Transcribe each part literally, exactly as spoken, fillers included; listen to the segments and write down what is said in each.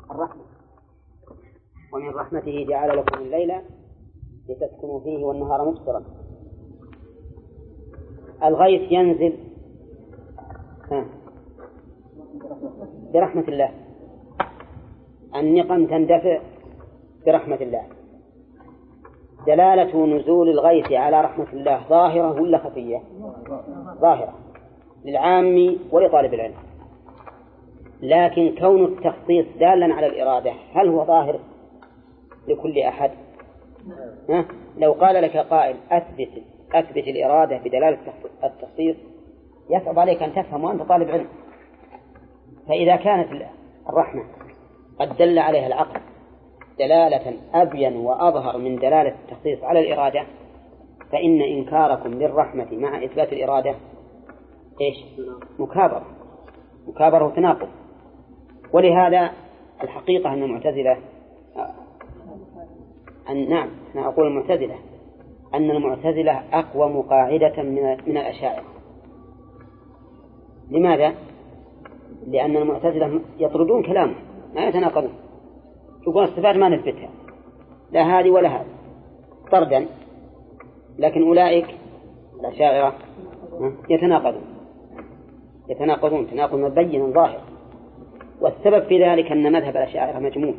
الرحمة. ومن رحمته جعل لكم الليل لتسكنوا فيه والنهار مبصرا. الغيث ينزل برحمة الله، النقم تندفع برحمة الله. دلالة نزول الغيث على رحمة الله ظاهرة ولا خفية؟ ظاهرة للعام ولطالب العلم، لكن كون التخصيص دالا على الإرادة هل هو ظاهر لكل أحد؟ ها؟ لو قال لك قائل أثبت, أثبت الإرادة بدلالة التخصيص يصعب عليك أن تفهم وأنت طالب علم. فإذا كانت الرحمة قد دل عليها العقل دلالة أبين وأظهر من دلالة التخصيص على الإرادة، فإن إنكاركم للرحمة مع إثبات الإرادة إيش؟ مكابرة مكابرة وتناقض. ولهذا الحقيقة أن المعتزلة أن نعم أنا أقول المعتزلة أن المعتزلة أقوى قاعدة من من الأشاعرة. لماذا؟ لأن المعتزلة يطردون كلامه ما يتناقضون، يقول الصفات ما نثبتها لا هذه ولا هذه طردا، لكن أولئك الأشاعرة يتناقضون يتناقضون تناقض مبين ظاهر. والسبب في ذلك أن مذهب الأشاعرة مجموع.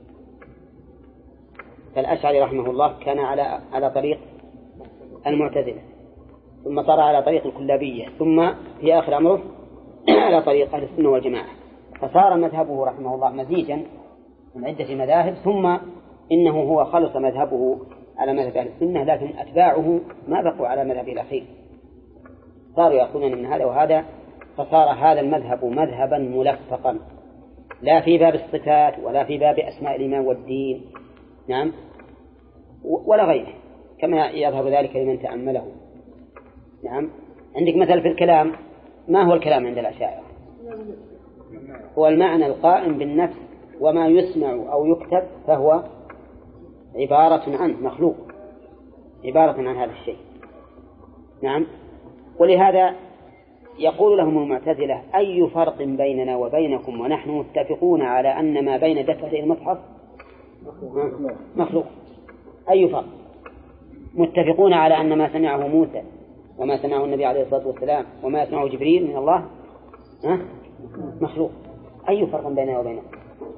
فالأشعري رحمه الله كان على على طريق المعتزلة، ثم صار على طريق الكلابية، ثم في آخر أمره على طريق أهل السنة والجماعة، فصار مذهبه رحمه الله مزيجا من عدة مذاهب، ثم إنه هو خلص مذهبه على مذهب أهل السنة، لكن أتباعه ما بقوا على مذهب الأخير، صاروا يأخذون من هذا وهذا، فصار هذا المذهب مذهبا ملفقا لا في باب الصفات ولا في باب أسماء الإيمان والدين، نعم، ولا غيره، كما يظهر ذلك لمن تأمله. نعم، عندك مثل في الكلام، ما هو الكلام عند الأشاعرة؟ هو المعنى القائم بالنفس، وما يسمع أو يكتب فهو عبارة عن مخلوق، عبارة عن هذا الشيء. نعم، ولهذا يقول لهم المعتزلة أي فرق بيننا وبينكم ونحن متفقون على أن ما بين دفتي المصحف مخلوق؟ أي فرق؟ متفقون على أن ما سمعه موسى وما سمعه النبي عليه الصلاة والسلام وما يسمعه جبريل من الله مخلوق. أي فرق بيننا وبينكم؟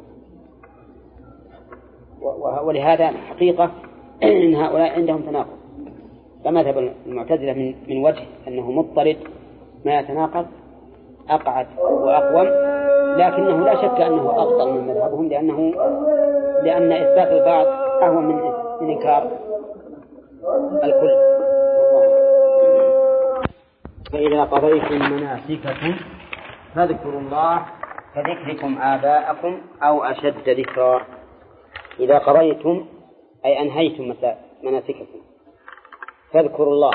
ولهذا الحقيقة إن هؤلاء عندهم تناقض. فمذهب المعتزلة من, من وجه أنه مضطرد ما يتناقض أقعد وأقوم، لكنه لا شك أنه أفضل من مذهبهم، لأنه لأن إثبات البعض أهون من, من إنكار الكل. فإذا قضيتم مناسككم فاذكروا الله كذكركم آباءكم أو أشد ذكرا. إذا قضيتم أي أنهيتم مناسككم فاذكروا الله،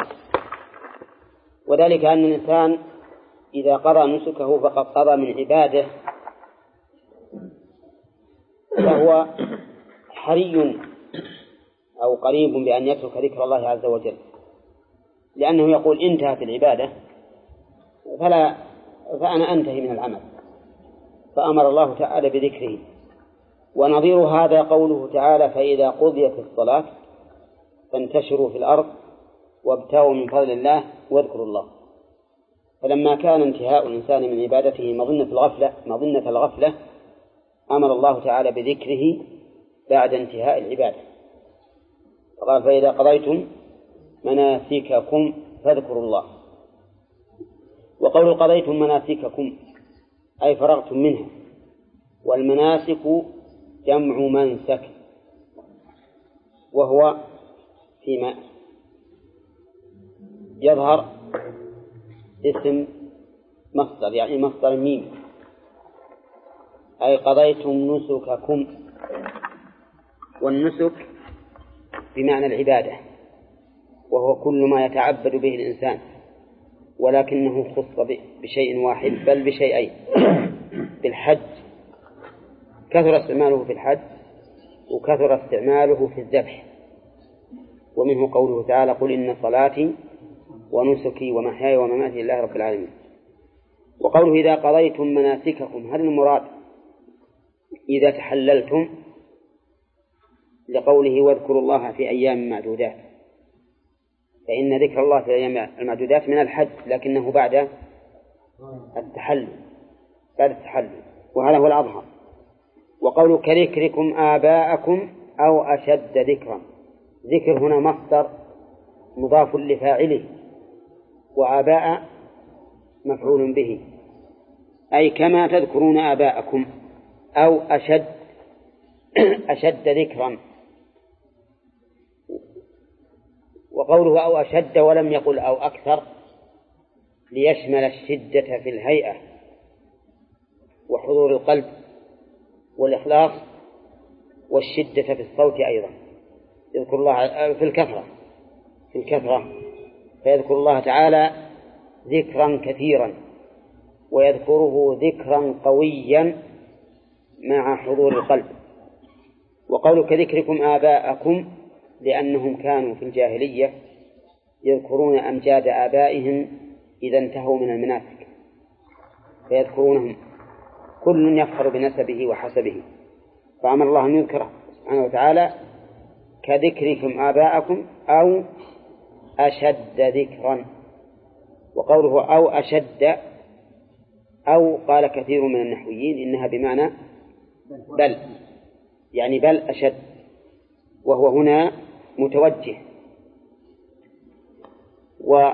وذلك أن الإنسان إذا قضى نسكه فقد قضى من عباده، فهو حري أو قريب بأن يترك ذكر الله عز وجل، لأنه يقول انتهت العبادة فلا فأنا أنتهي من العمل، فأمر الله تعالى بذكره. ونظير هذا قوله تعالى فإذا قضيت الصلاة فانتشروا في الأرض وابتغوا من فضل الله واذكروا الله. فلما كان انتهاء الإنسان من عبادته مظنة الغفلة مظنة الغفلة أمر الله تعالى بذكره بعد انتهاء العبادة، فقال فإذا قضيتم مناسككم فاذكروا الله. وقول قضيتم مناسككم أي فرغتم منها، والمناسك جمع منسك، وهو فيما يظهر اسم مصدر، يعني مصدر ميم، أي قضيتم نسككم. والنسك بمعنى العبادة، وهو كل ما يتعبد به الإنسان، ولكنه خص بشيء واحد بل بشيئين. بالحج كثر استعماله في الحج، وكثر استعماله في الذبح، ومنه قوله تعالى قل إن صلاتي ونسكي ومحياي ومماتي لله رب العالمين. وقوله إذا قضيتم مناسككم، هل المراد إذا تحللتم، لقوله واذكروا الله في أيام معدودات، فإن ذكر الله في أيام المعدودات من الحج، لكنه بعد التحلل بعد التحلل وهذا هو الأظهر. وقولوا كذكركم آباءكم أو أشد ذكرا، ذكر هنا مصدر مضاف لفاعله، وآباء مفعول به، أي كما تذكرون آباءكم أو أشد أشد ذكرا. وقوله أو أشد ولم يقل أو أكثر ليشمل الشدة في الهيئة وحضور القلب والإخلاص والشدة في الصوت أيضا. يذكر الله في الكثرة في الكثرة فيذكر الله تعالى ذكرا كثيرا، ويذكره ذكرا قويا مع حضور القلب. وقولوا كذكركم آباءكم لأنهم كانوا في الجاهلية يذكرون أمجاد آبائهم إذا انتهوا من المناسك، فيذكرونهم كل يفخر بنسبه وحسبه، فأمر الله أن يذكره سبحانه وتعالى كذكركم آباءكم أو أشد ذكرا. وقوله أو أشد، أو قال كثير من النحويين إنها بمعنى بل، يعني بل أشد، وهو هنا متوجه. و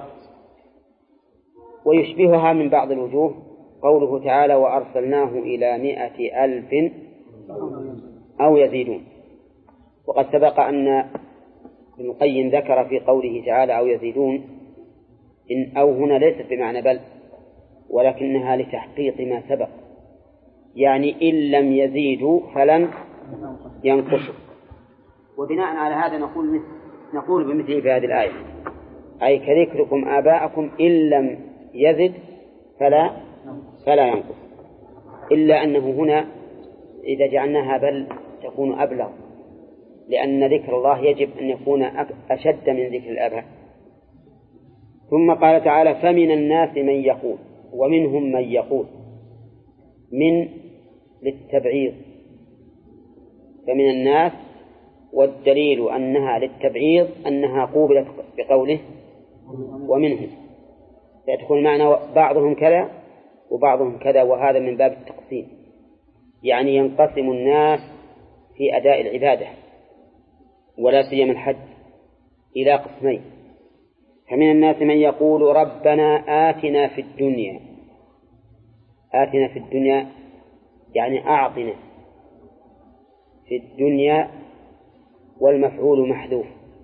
ويشبهها من بعض الوجوه قوله تعالى وأرسلناه إلى مائة ألف أو يزيدون. وقد سبق أن ابن القيم ذكر في قوله تعالى أو يزيدون إن أو هنا ليست بمعنى بل، ولكنها لتحقيق ما سبق، يعني إن لم يزيدوا فلن ينقصوا. وبناء على هذا نقول نقول بمثله في هذه الآية، أي كذكركم آباءكم إن لم يزد فلا فلا ينقص، إلا أنه هنا إذا جعلناها بل تكون أبلغ، لأن ذكر الله يجب أن يكون أشد من ذكر الآباء. ثم قال تعالى فمن الناس من يقول، ومنهم من يقول، من للتبعيض، فمن الناس، والدليل أنها للتبعيض أنها قوبلت بقوله ومنهم، فيدخل معنى بعضهم كذا وبعضهم كذا، وهذا من باب التقسيم، يعني ينقسم الناس في أداء العبادة ولا سيما الحج إلى قسمين. فمن الناس من يقول ربنا آتنا في الدنيا، آتنا في الدنيا يعني أعطنا في الدنيا، والمفعول محذوف،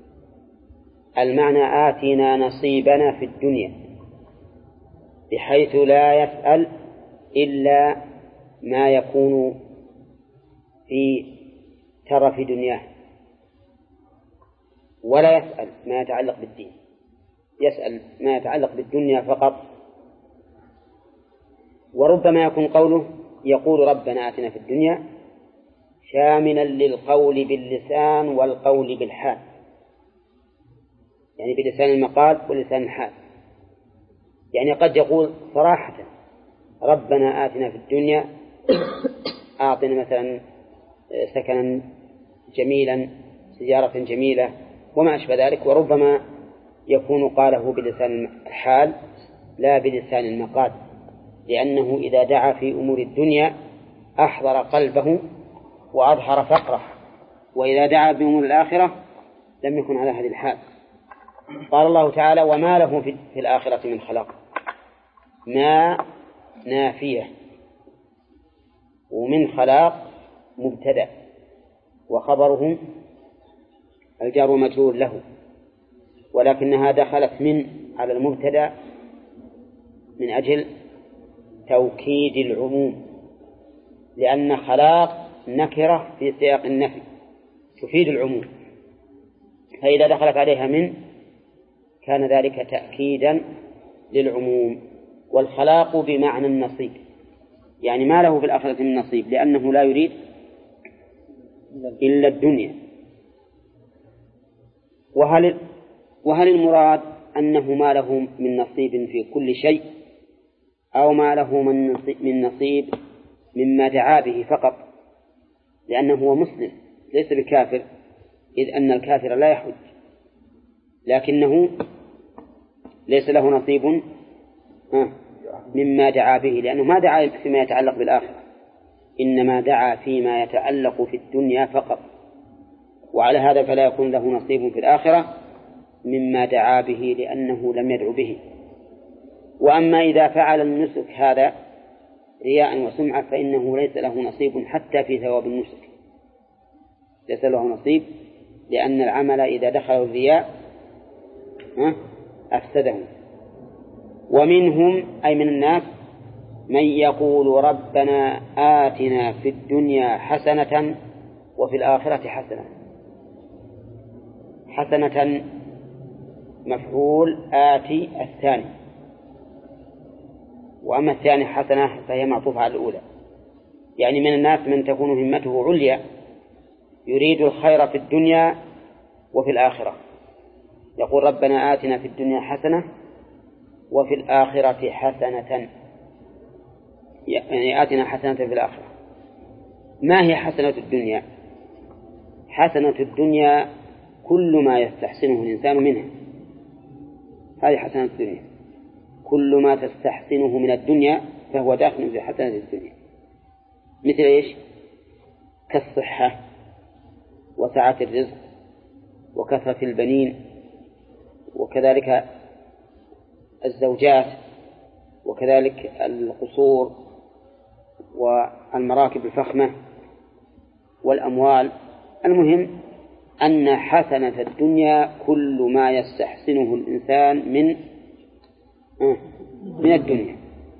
المعنى آتنا نصيبنا في الدنيا، بحيث لا يسأل إلا ما يكون في ترف دنياه، ولا يسأل ما يتعلق بالدين، يسأل ما يتعلق بالدنيا فقط. وربما يكون قوله يقول ربنا آتنا في الدنيا شاملا للقول باللسان والقول بالحال، يعني بلسان المقال ولسان الحال، يعني قد يقول صراحة ربنا آتنا في الدنيا، أعطنا مثلا سكنا جميلا، سيارة جميلة وما أشبه ذلك. وربما يكون قاله بلسان الحال لا بلسان المقال، لأنه إذا دعا في أمور الدنيا أحضر قلبه وأظهر فقره، وإذا دعا بأمور الآخرة لم يكن على هذه الحال. قال الله تعالى وما له في الآخرة من خلاق، ما نافية، ومن خلاق مبتدأ، وخبره الجار ومجرور له، ولكنها دخلت من على المبتدأ من أجل توكيد العموم، لأن خلاق نكرة في سياق النفي تفيد العموم، فإذا دخلت عليها من كان ذلك تأكيدا للعموم. والخلاق بمعنى النصيب، يعني ما له في الآخرة من نصيب، لأنه لا يريد إلا الدنيا. وهل وهل المراد أنه ما له من نصيب في كل شيء، أو ما له من نصيب مما دعا به فقط؟ لأنه هو مسلم ليس بكافر، إذ أن الكافر لا يحج، لكنه ليس له نصيب مما دعا به، لأنه ما دعا فيما يتعلق بالآخرة، إنما دعا فيما يتعلق في الدنيا فقط، وعلى هذا فلا يكون له نصيب في الآخرة مما دعا به لأنه لم يدعو به. وأما إذا فعل النسك هذا رياء وسمعة فإنه ليس له نصيب حتى في ثواب النسك، ليس له نصيب، لأن العمل إذا دخل الرياء أفسده. ومنهم أي من الناس من يقول ربنا آتنا في الدنيا حسنة وفي الآخرة حسنة. حسنة مفعول آتي الثاني، وأما الثاني حسنة فهي معطوفة على الأولى. يعني من الناس من تكون همته عليا يريد الخير في الدنيا وفي الآخرة، يقول ربنا آتنا في الدنيا حسنة وفي الآخرة حسنة، يعني آتنا حسنة في الآخرة. ما هي حسنة الدنيا؟ حسنة الدنيا كل ما يستحسنه الإنسان منها، هذه حسنة الدنيا، كل ما تستحسنه من الدنيا فهو داخل في حسنة الدنيا. مثل إيش؟ كالصحة وسعة الرزق وكثرة البنين، وكذلك الزوجات، وكذلك القصور والمراكب الفخمة والأموال. المهم أن حسنة الدنيا كل ما يستحسنه الإنسان من من الدنيا.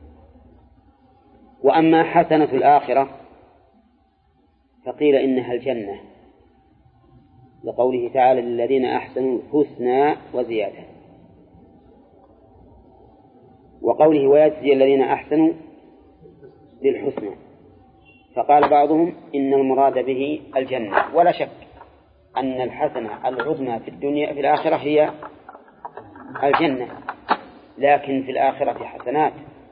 وأما حسنة الآخرة فقيل إنها الجنة، لقوله تعالى للذين أحسنوا الحسنى وزيادة، وقوله ويجزي الذين أحسنوا بالحسنى. فقال بعضهم إن المراد به الجنة، ولا شك أن الحسنة العظمى في الدنيا في الآخرة هي الجنة، لكن في الآخرة حسنات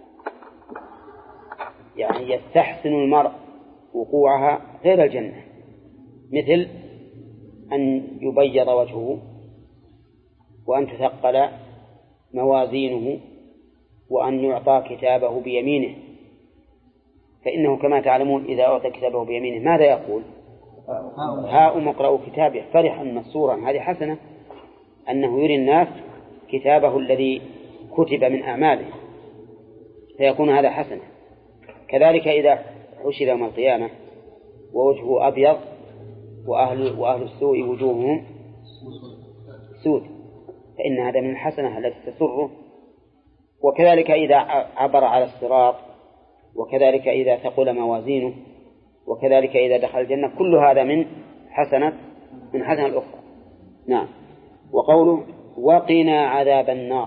يعني يستحسن المرء وقوعها غير الجنة، مثل أن يبيض وجهه، وأن تثقل موازينه، وأن يعطى كتابه بيمينه. فإنه كما تعلمون إذا أعطى كتابه بيمينه ماذا يقول؟ هاؤم اقرأوا كتابه فرحا مسرورا. هذه حسنة، أنه يري الناس كتابه الذي كتب من أعماله، فيكون هذا حسنة. كذلك إذا حشر يوم القيامة ووجهه أبيض وأهل, وأهل السوء وجوههم سود، فإن هذا من الحسنة التي تسره. وكذلك إذا عبر على الصراط، وكذلك إذا ثقل موازينه، وكذلك إذا دخل الجنة، كل هذا من حسنة من حسنة الأخرى. نعم. وقوله وقنا عذاب النار،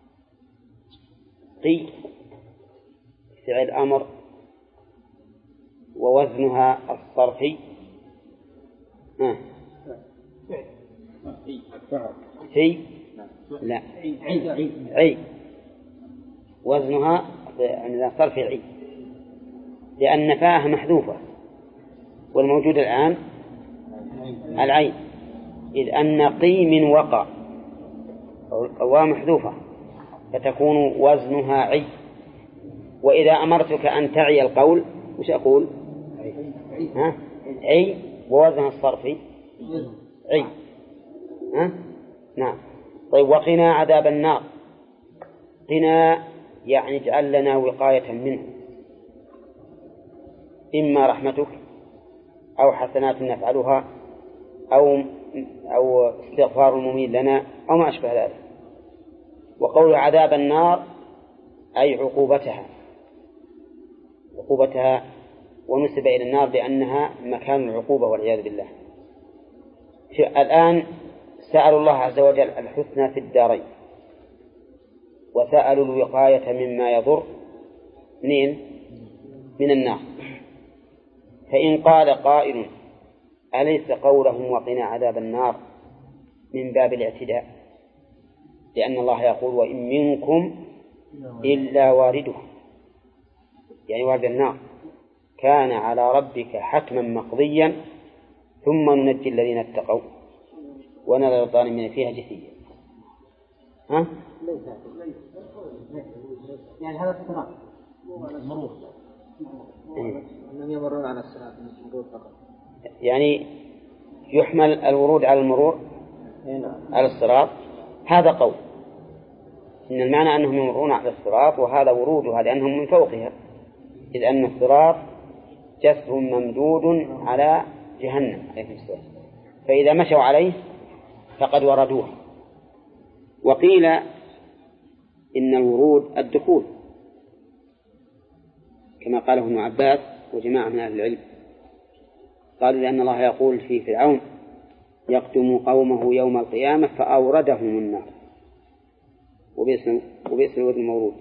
قي فعل أمر ووزنها الصرفي آه. في لا عي، وزنها عندنا صرفي عي، لأن فاءها محذوفة، والموجود الآن العين، إذ أن قي من وقع الواو محذوفة فتكون وزنها عي. وإذا أمرتك أن تعي القول وش أقول؟ ها؟ عي، ووزنها الصرفي عي. ها؟ نعم. طيب وقنا عذاب النار، قنا يعني اجعل لنا وقاية منه، إما رحمتك أو حسنات نفعلها أو أو استغفار المميل لنا أو ما أشبه ذلك. وقول عذاب النار أي عقوبتها، عقوبتها، ونسب إلى النار لأنها مكان العقوبة والعياذ بالله. الآن سألوا الله عز وجل الحسنى في الدارين، وسألوا الوقاية مما يضر منين؟ من النار. فإن قال قائل أليس قولهم وقنا عذاب النار من باب الاعتداء؟ لأن الله يقول وإن منكم إلا وارده، يعني وارد النار، كان على ربك حتما مقضيا ثم ننجي الذين اتقوا ونذر الظالمين فيها جثيا. ها؟ يعني هذا الصراط مرور أنهم يمرون على الصراط مرور فقط، يعني يحمل الورود على المرور على الصراط، هذا قول إن المعنى أنهم يمرون على الصراط وهذا ورودها لأنهم من فوقها، إذ أن الصراط جسر ممدود على جهنم عليه السلام، فإذا مشوا عليه فقد وردوه. وقيل إن الورود الدخول كما قاله ابن عباس وجماعة من أهل العلم، قالوا لأن الله يقول في فرعون يقدم قومه يوم القيامة فأوردهم النار وبئس الورد المورود.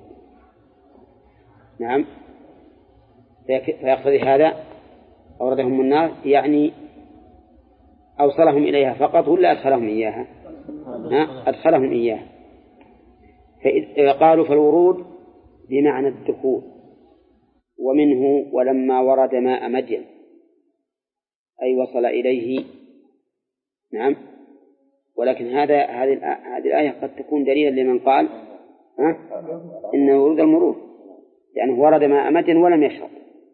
نعم، فيقتضي هذا أوردهم النار يعني أوصلهم إليها فقط ولا أدخلهم إياها؟ أدخلهم إياها. فقالوا فالورود بمعنى الدخول، ومنه ولما ورد ماء مدين أي وصل إليه. نعم، ولكن هذا هذه هذه الآية قد تكون دليلا لمن قال ها إن ورود المرور يعني ورد ماء مدين ولم يشرب.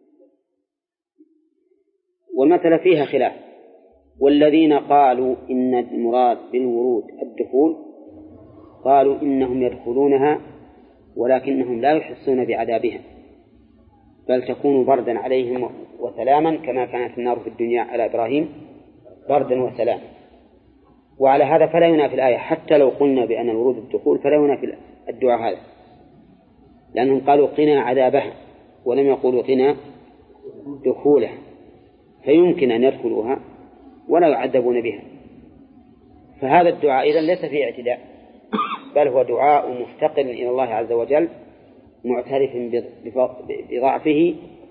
والمثل فيها خلاف، والذين قالوا إن المراد بالورود الدخول قالوا إنهم يدخلونها ولكنهم لا يحسون بعذابها، بل تكون بردا عليهم وسلاما كما كانت النار في الدنيا على إبراهيم بردا وسلاما. وعلى هذا فلا ينافي الآية، حتى لو قلنا بأن الورود الدخول فلا ينافي الدعاء هذا، لأنهم قالوا قنا عذابها ولم يقولوا قنا دخولها، فيمكن أن يدخلوها ولا يعذبون بها. فهذا الدعاء إذن ليس فيه اعتداء، بل هو دعاء مفتقر إلى الله عز وجل معترف بضعفه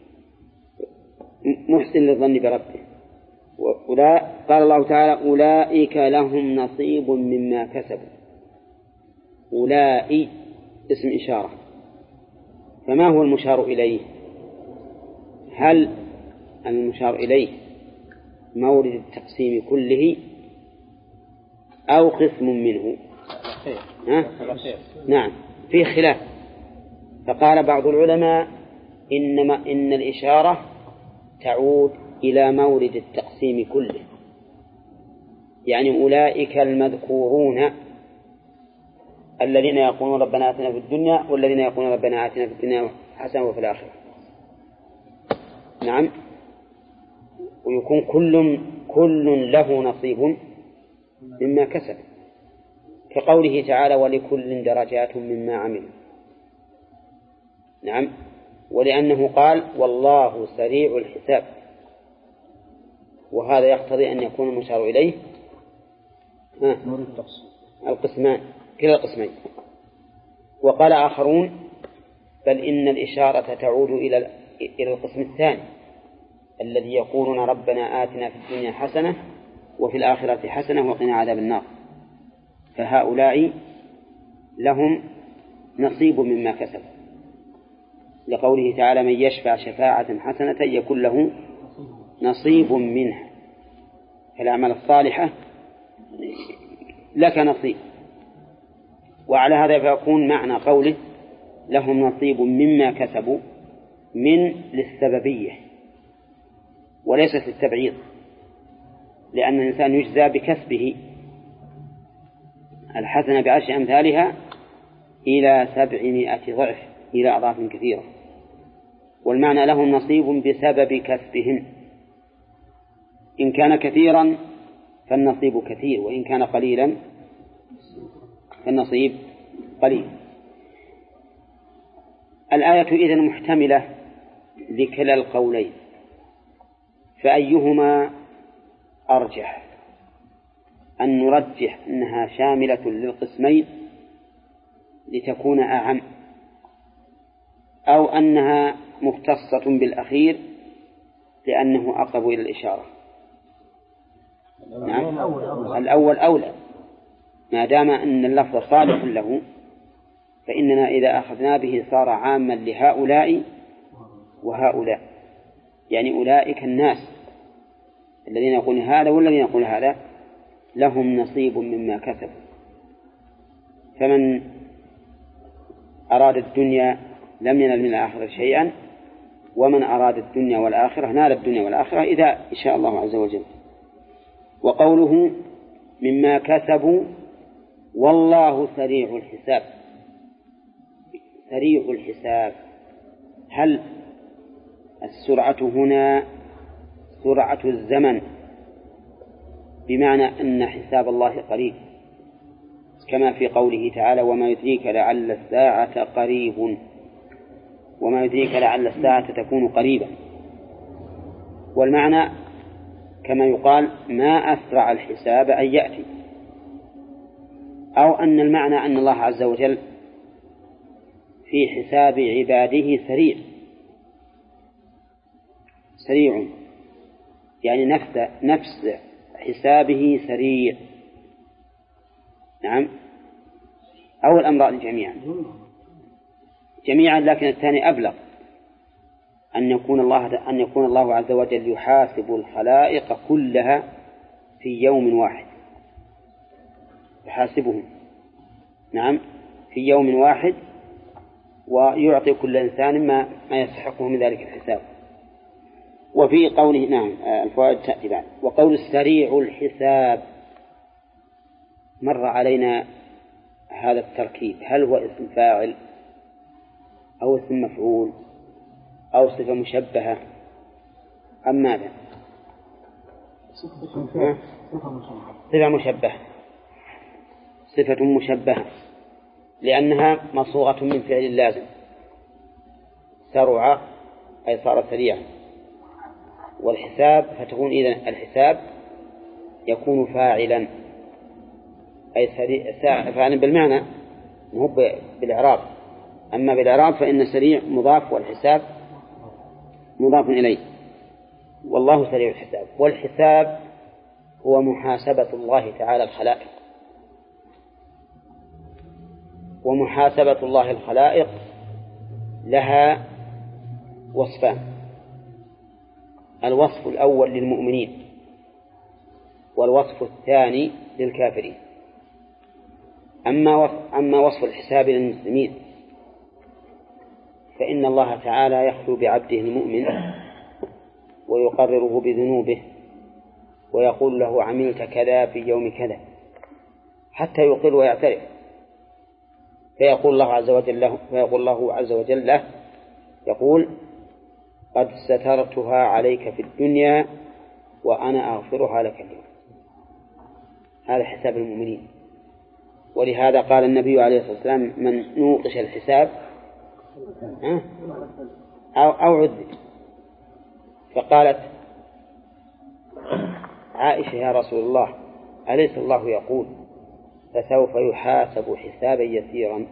محسن للظن بربه. قال الله تعالى أولئك لهم نصيب مما كسبوا. أولئك اسم إشارة، فما هو المشار إليه؟ هل المشار إليه مورد التقسيم كله أو قسم منه؟ ها؟ نعم، فيه خلاف. فقال بعض العلماء إنما إن الإشارة تعود إلى مورد التقسيم كله، يعني أولئك المذكورون الذين يقولون ربنا آتنا في الدنيا والذين يقولون ربنا آتنا في الدنيا حسنة وفي الآخرة. نعم، ويكون كل كل له نصيب مما كسب، كقوله تعالى ولكل درجات مما عملوا. نعم، ولأنه قال والله سريع الحساب، وهذا يقتضي أن يكون المشار إليه القسمان كلا القسمين. وقال آخرون بل إن الإشارة تعود إلى إلى القسم الثاني الذي يقولون ربنا آتنا في الدنيا حسنة وفي الآخرة حسنة وقنا عذاب النار، فهؤلاء لهم نصيب مما كسب، لقوله تعالى من يشفع شفاعة حسنة يكون له نصيب منها، فالأعمال الصالحة لك نصيب. وعلى هذا فيكون معنى قوله لهم نصيب مما كسبوا من للسببية وليست للتبعيض، لأن الإنسان يجزى بكسبه الحسنة بعشر أمثالها إلى سبعمائة ضعف إلى أضعاف كثيرة. والمعنى لهم نصيب بسبب كسبهم، إن كان كثيرا فالنصيب كثير، وإن كان قليلا فالنصيب قليل. الآية إذن محتملة لكلا القولين، فأيهما أرجح؟ أن نرجح أنها شاملة للقسمين لتكون أعم، أو أنها مختصة بالأخير لأنه أقرب إلى الإشارة؟ نعم، الأول أولى، ما دام أن اللفظ صالح له فإننا إذا أخذنا به صار عاما لهؤلاء وهؤلاء. يعني أولئك الناس الذين يقولون هذا والذين يقولون هذا لهم نصيب مما كسبوا. فمن أراد الدنيا لم ينل من الآخرة شيئا، ومن أراد الدنيا والآخرة نال الدنيا والآخرة إذا شاء الله عز وجل. وقوله مما كسبوا والله سريع الحساب. سريع الحساب، هل السرعة هنا سرعة الزمن بمعنى أن حساب الله قريب، كما في قوله تعالى وما يدريك لعل الساعة قريب، وما يدريك لعل الساعة تكون قريبا، والمعنى كما يقال ما أسرع الحساب أن يأتي، أو أن المعنى أن الله عز وجل في حساب عباده سريع. سريع يعني نفس نفس حسابه سريع. نعم، أو الأمران جميعا جميعا، لكن الثاني أبلغ، أن يكون الله أن يكون الله عز وجل يحاسب الخلائق كلها في يوم واحد، يحاسبهم نعم في يوم واحد، ويعطي كل إنسان ما ما يستحقه من ذلك الحساب. وفي قوله نعم الفوائد تأتي بعد. وقول السريع الحساب مر علينا هذا التركيب، هل هو اسم فاعل أو اسم مفعول أو صفة مشبهة أم ماذا؟ صفة مشبهة، صفة مشبهة لأنها مصوغة من فعل لازم، سرع أي صار سريعا، والحساب فتكون إذن الحساب يكون فاعلا أي سريع فاعلا بالمعنى مو بالإعراب. أما بالإعراب فإن سريع مضاف والحساب مضاف إليه. والله سريع الحساب. والحساب هو محاسبة الله تعالى الخلائق، ومحاسبة الله الخلائق لها وصفان: الوصف الأول للمؤمنين، والوصف الثاني للكافرين. أما وصف, أما وصف الحساب للمسلمين فإن الله تعالى يخلو بعبده المؤمن ويقرره بذنوبه ويقول له عملت كذا في يوم كذا حتى يقر ويعترف، فيقول الله عز وجل له فيقول الله عز وجل له يقول قد سترتها عليك في الدنيا وأنا أغفرها لك اليوم. هذا حساب المؤمنين. ولهذا قال النبي عليه الصلاة والسلام من نوقش الحساب أو أو عذب. فقالت عائشة يا رسول الله أليس الله يقول فسوف يحاسب حسابا يسيرا؟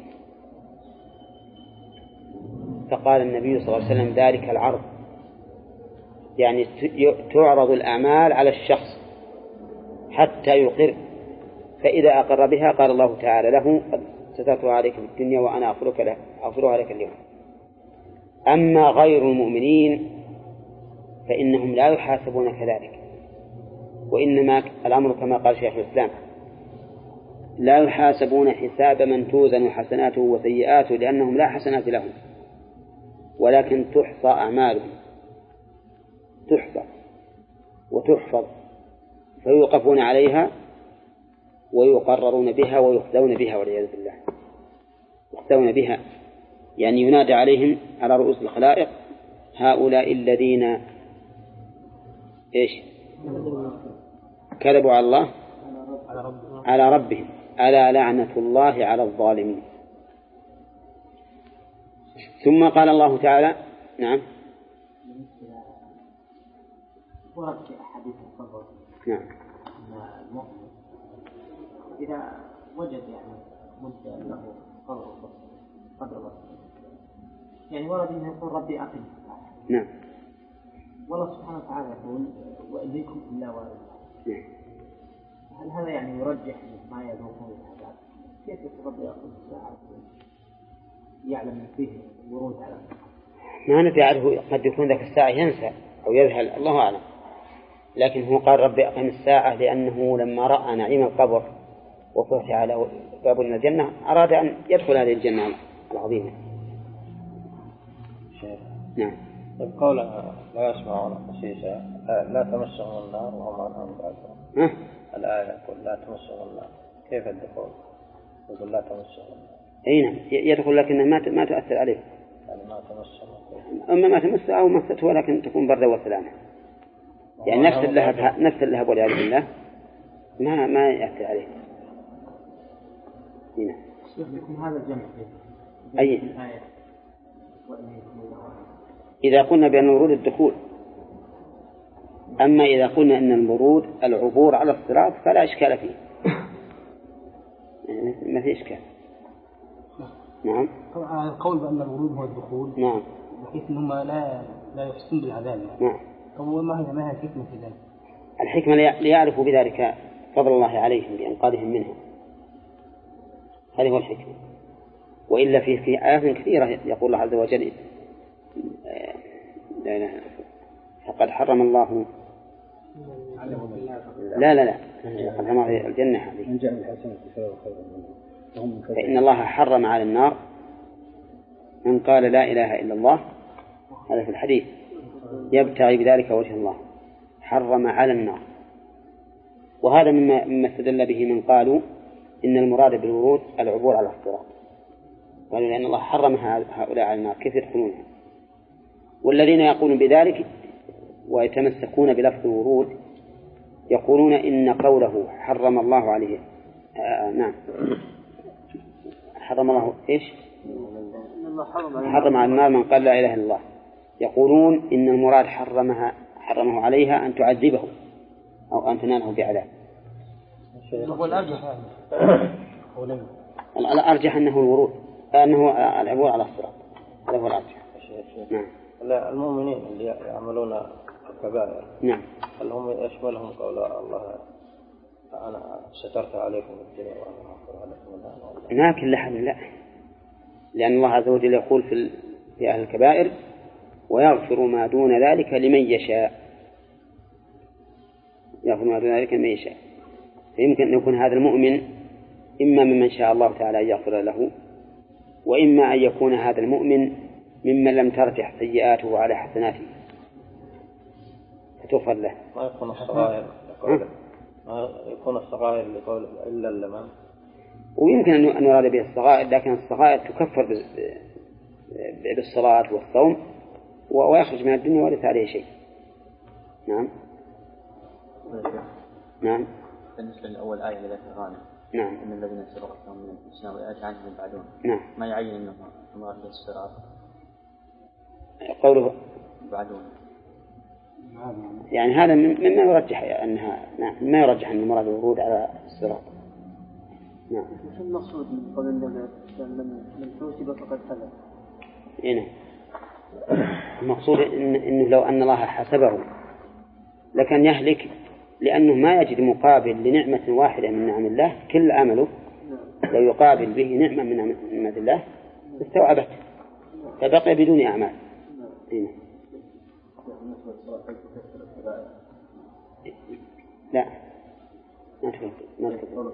فقال النبي صلى الله عليه وسلم ذلك العرض، يعني تعرض الأعمال على الشخص حتى يقر، فإذا أقر بها قال الله تعالى له قد سترتها عليك في الدنيا وأنا أغفرك لك أغفرها لك اليوم. أما غير المؤمنين فإنهم لا يحاسبون كذلك، وإنما الأمر كما قال شيخ الإسلام لا يحاسبون حساب من توزن حسناته وسيئاته لأنهم لا حسنات لهم، ولكن تحصى أعمالهم، تحصى وتحفظ، فيوقفون عليها ويقررون بها ويخذون بها والعياذ بالله. يخذون بها يعني ينادى عليهم على رؤوس الخلائق هؤلاء الذين إيش كذبوا على الله على ربهم ألا لعنة الله على الظالمين. ثم قال الله تعالى نعم ورد في أحاديث الصبر نعم المؤمن إذا وجد يعني مدة له قدر قدر بسيط، يعني ورد أنه يقول ربي أقم. نعم. والله سبحانه وتعالى يقول وإليكم إلا واردها. نعم. هل هذا يعني يرجح ما يذوقون العذاب؟ كيف يقول ربي أقم الساعة يعلم فيه ورود على ما ندري عنه، قد يكون ذاك الساعة ينسى أو يذهل، الله أعلم. لكن هو قال رب أقم الساعة لأنه لما رأى نعيم القبر وفتح على باب الجنة أراد أن يدخل هذه الجنة العظيمة. نعم. القول لا يسمعون حسيسا لا تمسهم النار وهم عنها مبعدون. الآية يقول لا تمسهم النار، كيف الدخول؟ يقول لا تمسهم النار. أي نعم يدخل لكنه ما ما تؤثر عليه. يعني ما تمسهم. أما ما تمس أو مسته ولكن تكون بردا وسلامة. يعني نفس اللهب نفس اللهب والعياذ بالله ما ما يأثر عليه. هنا. يكون هذا الجمع. أي. إذا قلنا بأن الورود الدخول، أما إذا قلنا أن الورود العبور على الصراط فلا إشكال فيه. ما في إشكال. نعم. طبعا القول بأن الورود هو الدخول. نعم. بحيث أنهم لا لا يحسن بالعذاب. نعم. طب ما هي ما هي الحكمة في ذلك؟ الحكمة ليعرفوا بذلك فضل الله عليهم بإنقاذهم منها. هذه هو الحكمة. وإلا في في آيات كثيرة يقول الله عز وجل لا لا فقد حرم الله لا لا لا قد حرم الجنة هذه. فإن الله حرم على النار من قال لا إله إلا الله، هذا في الحديث، يبتغي بذلك وجه الله، حرم على النار. وهذا مما مما استدل به من قالوا إن المراد بالورود العبور على الصراط، قالوا لأن الله حرم هؤلاء على النار كيف يدخلونها. والذين يقولون بذلك ويتمسكون بلفظ الورود يقولون إن قوله حرم الله عليه آه نعم حرم الله إيش حرم على النار من قال لا إله إلا الله، يقولون إن المراد حرمها حرمه عليها أن تعذبه أو أن تناله بعذاب. الأرجح أنه الورود أنه العبور على الصراط، هذا هو الأرجح. نعم. المؤمنين اللي يعملون الكبائر نعم هل هم يشملهم قول الله أنا سترت عليكم الدنيا وأنا أغفر عليكم الآن؟ لكن لحد لا، لأن الله عز وجل يقول في في أهل الكبائر ويغفر ما دون ذلك لمن يشاء، يغفر ما دون ذلك لمن يشاء. فيمكن أن يكون هذا المؤمن إما ممن شاء الله تعالى أن يغفر له، وإما أن يكون هذا المؤمن ممن لم ترجح سيئاته على حسناته فتغفر له. ما يكون الصغائر لقوله ما يكون الصغائر لقوله إلا اللمام، ويمكن أن نراد به الصغائر، لكن الصغائر تكفر بالصلاة والصوم ويخرج من الدنيا وليس عليه شيء. نعم نعم. بالنسبة للأول آية التي غانم نعم إن الذين سبقت لهم من الحسنى وآيات عنهم يبعدون، نعم ما يعين أنه مراد بالصراط قوله يبعدون، يعني هذا مما يرجح أنها نعم ما يرجح أن المراد الورود على الصراط. نعم. وش المقصود من قول النبي من توسب فقد هلك؟ إيه المقصود إن إنه لو أن الله حسبه لكن يهلك، لأنه ما يجد مقابل لنعمة واحدة من نعم الله، كل عمله لو يقابل به نعمة من نعمة الله استوعبت فبقي بدون أعمال. هنا. لا ما تفهم ما تفهم.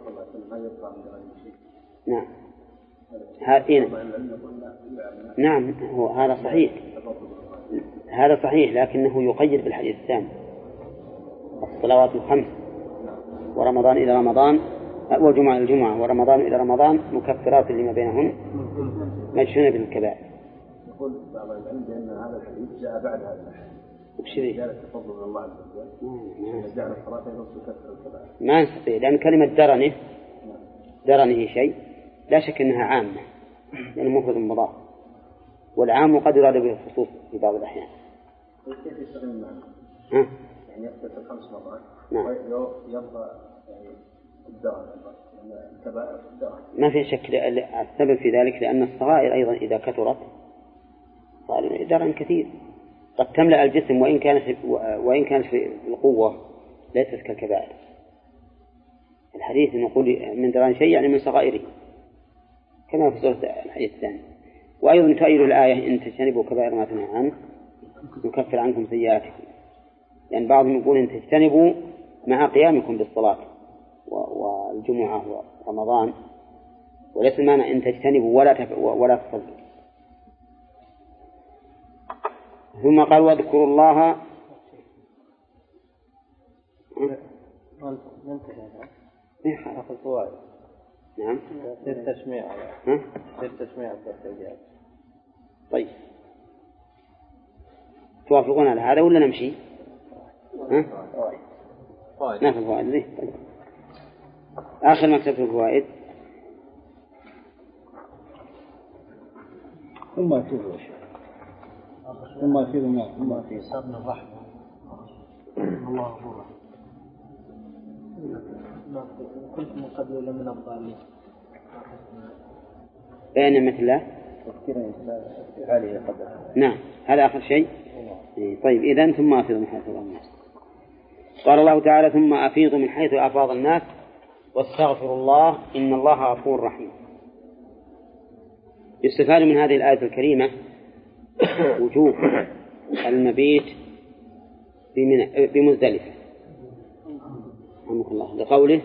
نعم هذا نعم هو هذا صحيح، هذا صحيح، لكنه يقيد بالحديث الثاني الصلوات الخمس ورمضان إلى رمضان والجمعة إلى الجمعة ورمضان إلى رمضان مكفرات لما بينهن مجشون بالكبائر. يقول بعض العلم بأن هذا الحديث جاء بعد هذا الحديث وبشري جاء تفضل من الله عز وجل جعل الصلاة تكفر الكبائر. ما نستطيع لأن كلمة درنه درنه شيء لا شك أنها عامة لأنه مفرد مضاف، والعام قد يراد به الخصوص في بعض الأحيان. كيف يستخدم المعنى؟ ها؟ يعني يكتب خمس مرات نعم. ويبقى يعني الدرن الكبائر الدرن. ما في شك السبب في ذلك لأن الصغائر أيضا إذا كثرت صار درن كثير قد تملأ الجسم وإن كانت وإن كانت في القوة ليست كالكبائر. الحديث نقول من درن شيء يعني من صغائره كما في سورة الحديث الثاني. وأيضا تؤيد الآية إن تجتنبوا كبائر ما تنهى عنه نكفر عنكم سيئاتكم يعني بعضهم يقول إن تجتنبوا مع قيامكم بالصلاة والجمعة ورمضان، وليس المعنى إن تجتنبوا ولا تف... ولا تصلوا. ثم قال واذكروا الله. ناخذ فوائد. نعم. تصير تسميع. ها؟ تصير تسميع بالتسجيل. طيب. توافقون على هذا ولا نمشي؟ ها؟ فوائد. ناخذ فوائد ليه؟ طيب. آخر ما كتبت الفوائد. ثم أفيضوا ثم أفيضوا ما ثم أفيضوا صابنا الرحمة الله غفور كنت من قبل لمن الضالين بين مثل الله. نعم هذا آخر شيء. طيب إذن ثم أفيضوا من حيث أفاض الناس. قال الله تعالى ثم أفيضوا من حيث أفاض الناس واستغفروا الله إن الله غفور رحيم. يستفاد من هذه الآية الكريمة وجوب المبيت بمزدلفة رحمك الله لقوله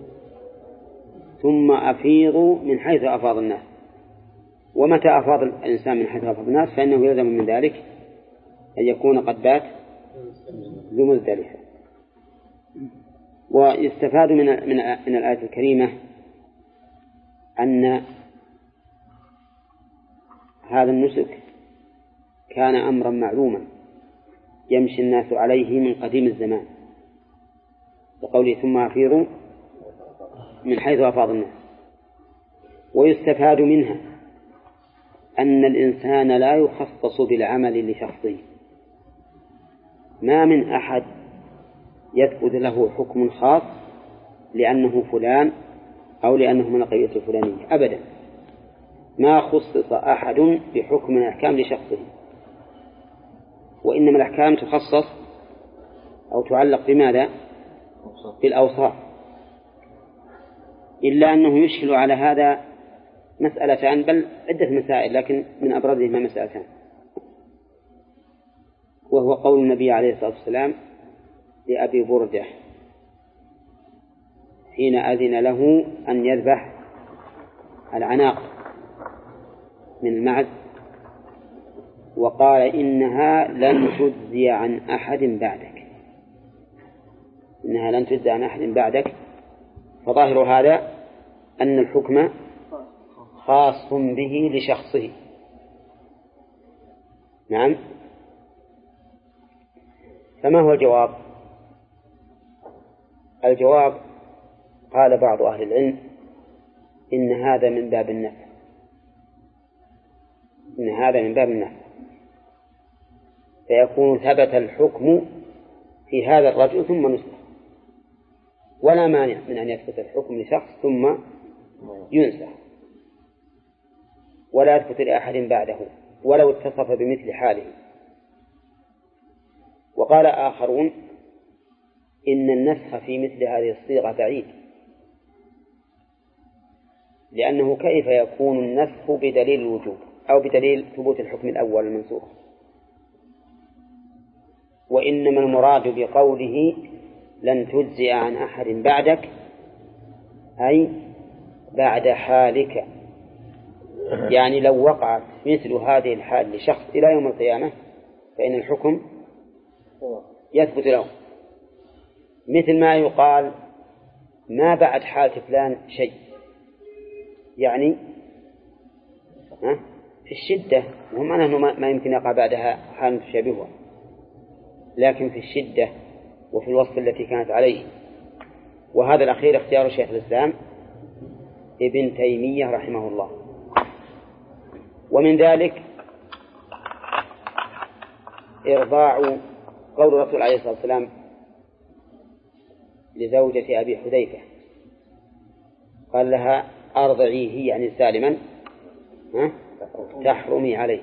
ثم أفيضوا من حيث أفاض الناس. ومتى أفاض الإنسان من حيث أفاض الناس فإنه يلزم من ذلك أن يكون قد بات بمزدلفة. ويستفاد من من من الآية الكريمة أن هذا النسك كان أمرا معلوما يمشي الناس عليه من قديم الزمان لقوله ثم أفيضوا من حيث أفاض الناس. ويستفاد منها أن الإنسان لا يخصص بالعمل لشخصه، ما من أحد يثبت له حكم خاص لأنه فلان أو لأنه من القبيلة الفلانية أبدا، ما خصص أحد بحكم الأحكام لشخصه، وإنما الأحكام تخصص أو تعلق بماذا؟ بالأوصاف. إلا أنه يشكل على هذا مسألتان بل عدة مسائل، لكن من أبرزهما مسألتان، وهو قول النبي عليه الصلاة والسلام لأبي بردة حين أذن له أن يذبح العناق من المعز وقال إنها لن تجزي عن أحد بعدك، إنها لن تجزي عن أحد بعدك. فظاهر هذا أن الحكم خاص به لشخصه. نعم. فما هو الجواب؟ الجواب قال بعض أهل العلم إن هذا من باب النفي، إن هذا من باب النفي، فيكون ثبت الحكم في هذا الرجل ثم نسخ، ولا مانع من أن يثبت الحكم لشخص ثم ينسخ ولا يثبت لأحد بعده ولو اتصف بمثل حاله. وقال آخرون إن النسخ في مثل هذه الصيغة بعيد، لأنه كيف يكون النسخ بدليل الوجوب أو بدليل ثبوت الحكم الأول المنسوخ؟ وإنما المراد بقوله لن تجزئ عن أحد بعدك أي بعد حالك، يعني لو وقعت مثل هذه الحال لشخص إلى يوم القيامة فإن الحكم يثبت له، مثل ما يقال ما بعد حالة فلان شيء، يعني في الشدة، وهم أنه ما يمكن يقع بعدها حال تشابهها، لكن في الشدة وفي الوصف التي كانت عليه. وهذا الأخير اختيار شيخ الإسلام ابن تيمية رحمه الله. ومن ذلك إرضاع قول الرسول عليه الصلاة والسلام لزوجة أبي حذيفة قال لها أرضعيه يعني سالما تحرمي عليه،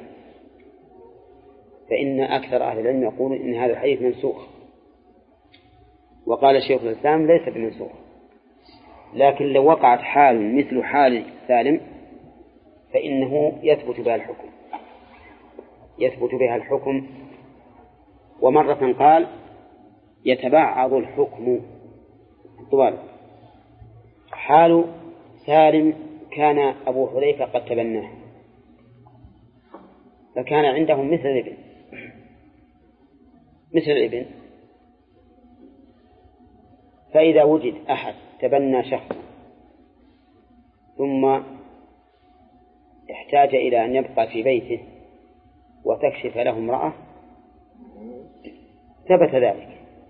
فإن أكثر أهل العلم يقولون إن هذا الحديث منسوخ، وقال شيخ الإسلام ليس بمنسوخ، لكن لو وقعت حال مثل حال سالم فإنه يثبت بها الحكم يثبت بها الحكم. ومرة قال يتبعض الحكم طوال. حال سالم كان أبو حذيفة قد تبناه فكان عندهم مثل الابن مثل الابن فإذا وجد أحد تبنى شخص ثم احتاج إلى أن يبقى في بيته وتكشف له امرأة ثبت ذلك.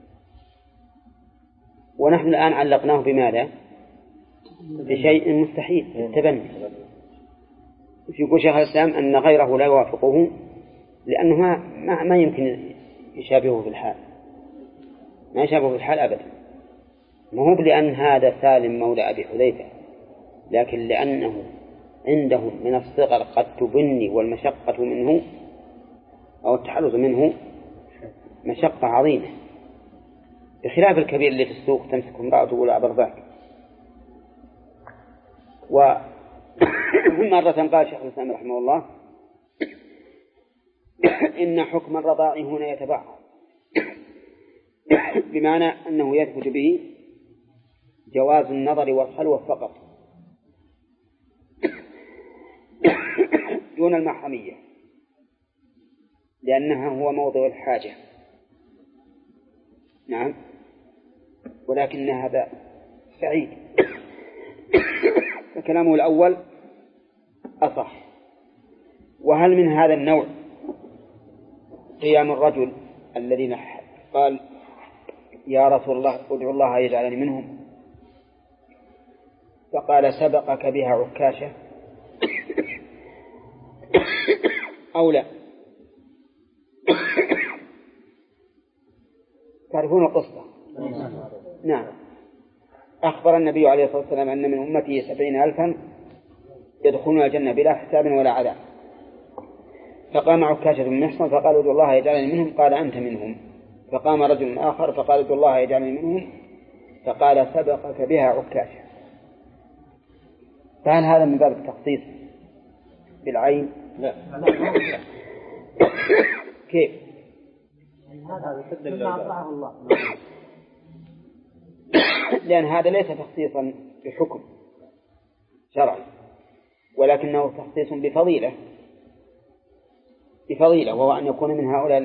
ونحن الآن علقناه بماذا؟ بشيء مستحيل التبني. يقول شيخ الإسلام أن غيره لا يوافقه لأنه ما, ما, ما يمكن يشابهه في الحال ما يشابهه في الحال أبدا. ما هو لأن هذا سالم مولى أبي حذيفة لكن لأنه عندهم من الصغر قد تبني والمشقة منه أو التحرز منه مشقة عظيمة بخلاف الكبير اللي في السوق تمسك امرأة وتقول أبرضاك. ومرة قال شيخ الإسلام رحمه الله إن حكم الرضاع هنا يتبعض بمعنى أنه يثبت به جواز النظر والخلوة فقط دون المحرمية لأنها هو موضع الحاجة. نعم ولكن هذا بعيد فكلامه الأول أصح. وهل من هذا النوع قيام الرجل الذي قال يا رسول الله ادعو الله يجعلني منهم فقال سبقك بها عكاشة أو لا؟ تعرفون القصة؟ نعم. أخبر النبي عليه الصلاة والسلام أن من أمته سبعين ألفا يدخلون الجنة بلا حساب ولا عذاب. فقام عكاشة بن محصن فقال ادعو الله يجعلني منهم قال أنت منهم. فقام رجل آخر فقال ادعو الله يجعلني منهم فقال سبقك بها عكاشة. فهل هذا من باب التخصيص بالعين؟ لا. كيف؟ هذا يحب الله لأن هذا ليس تخصيصا بحكم شرعي ولكنه تخصيص بفضيلة بفضيلة وهو أن يكون من هؤلاء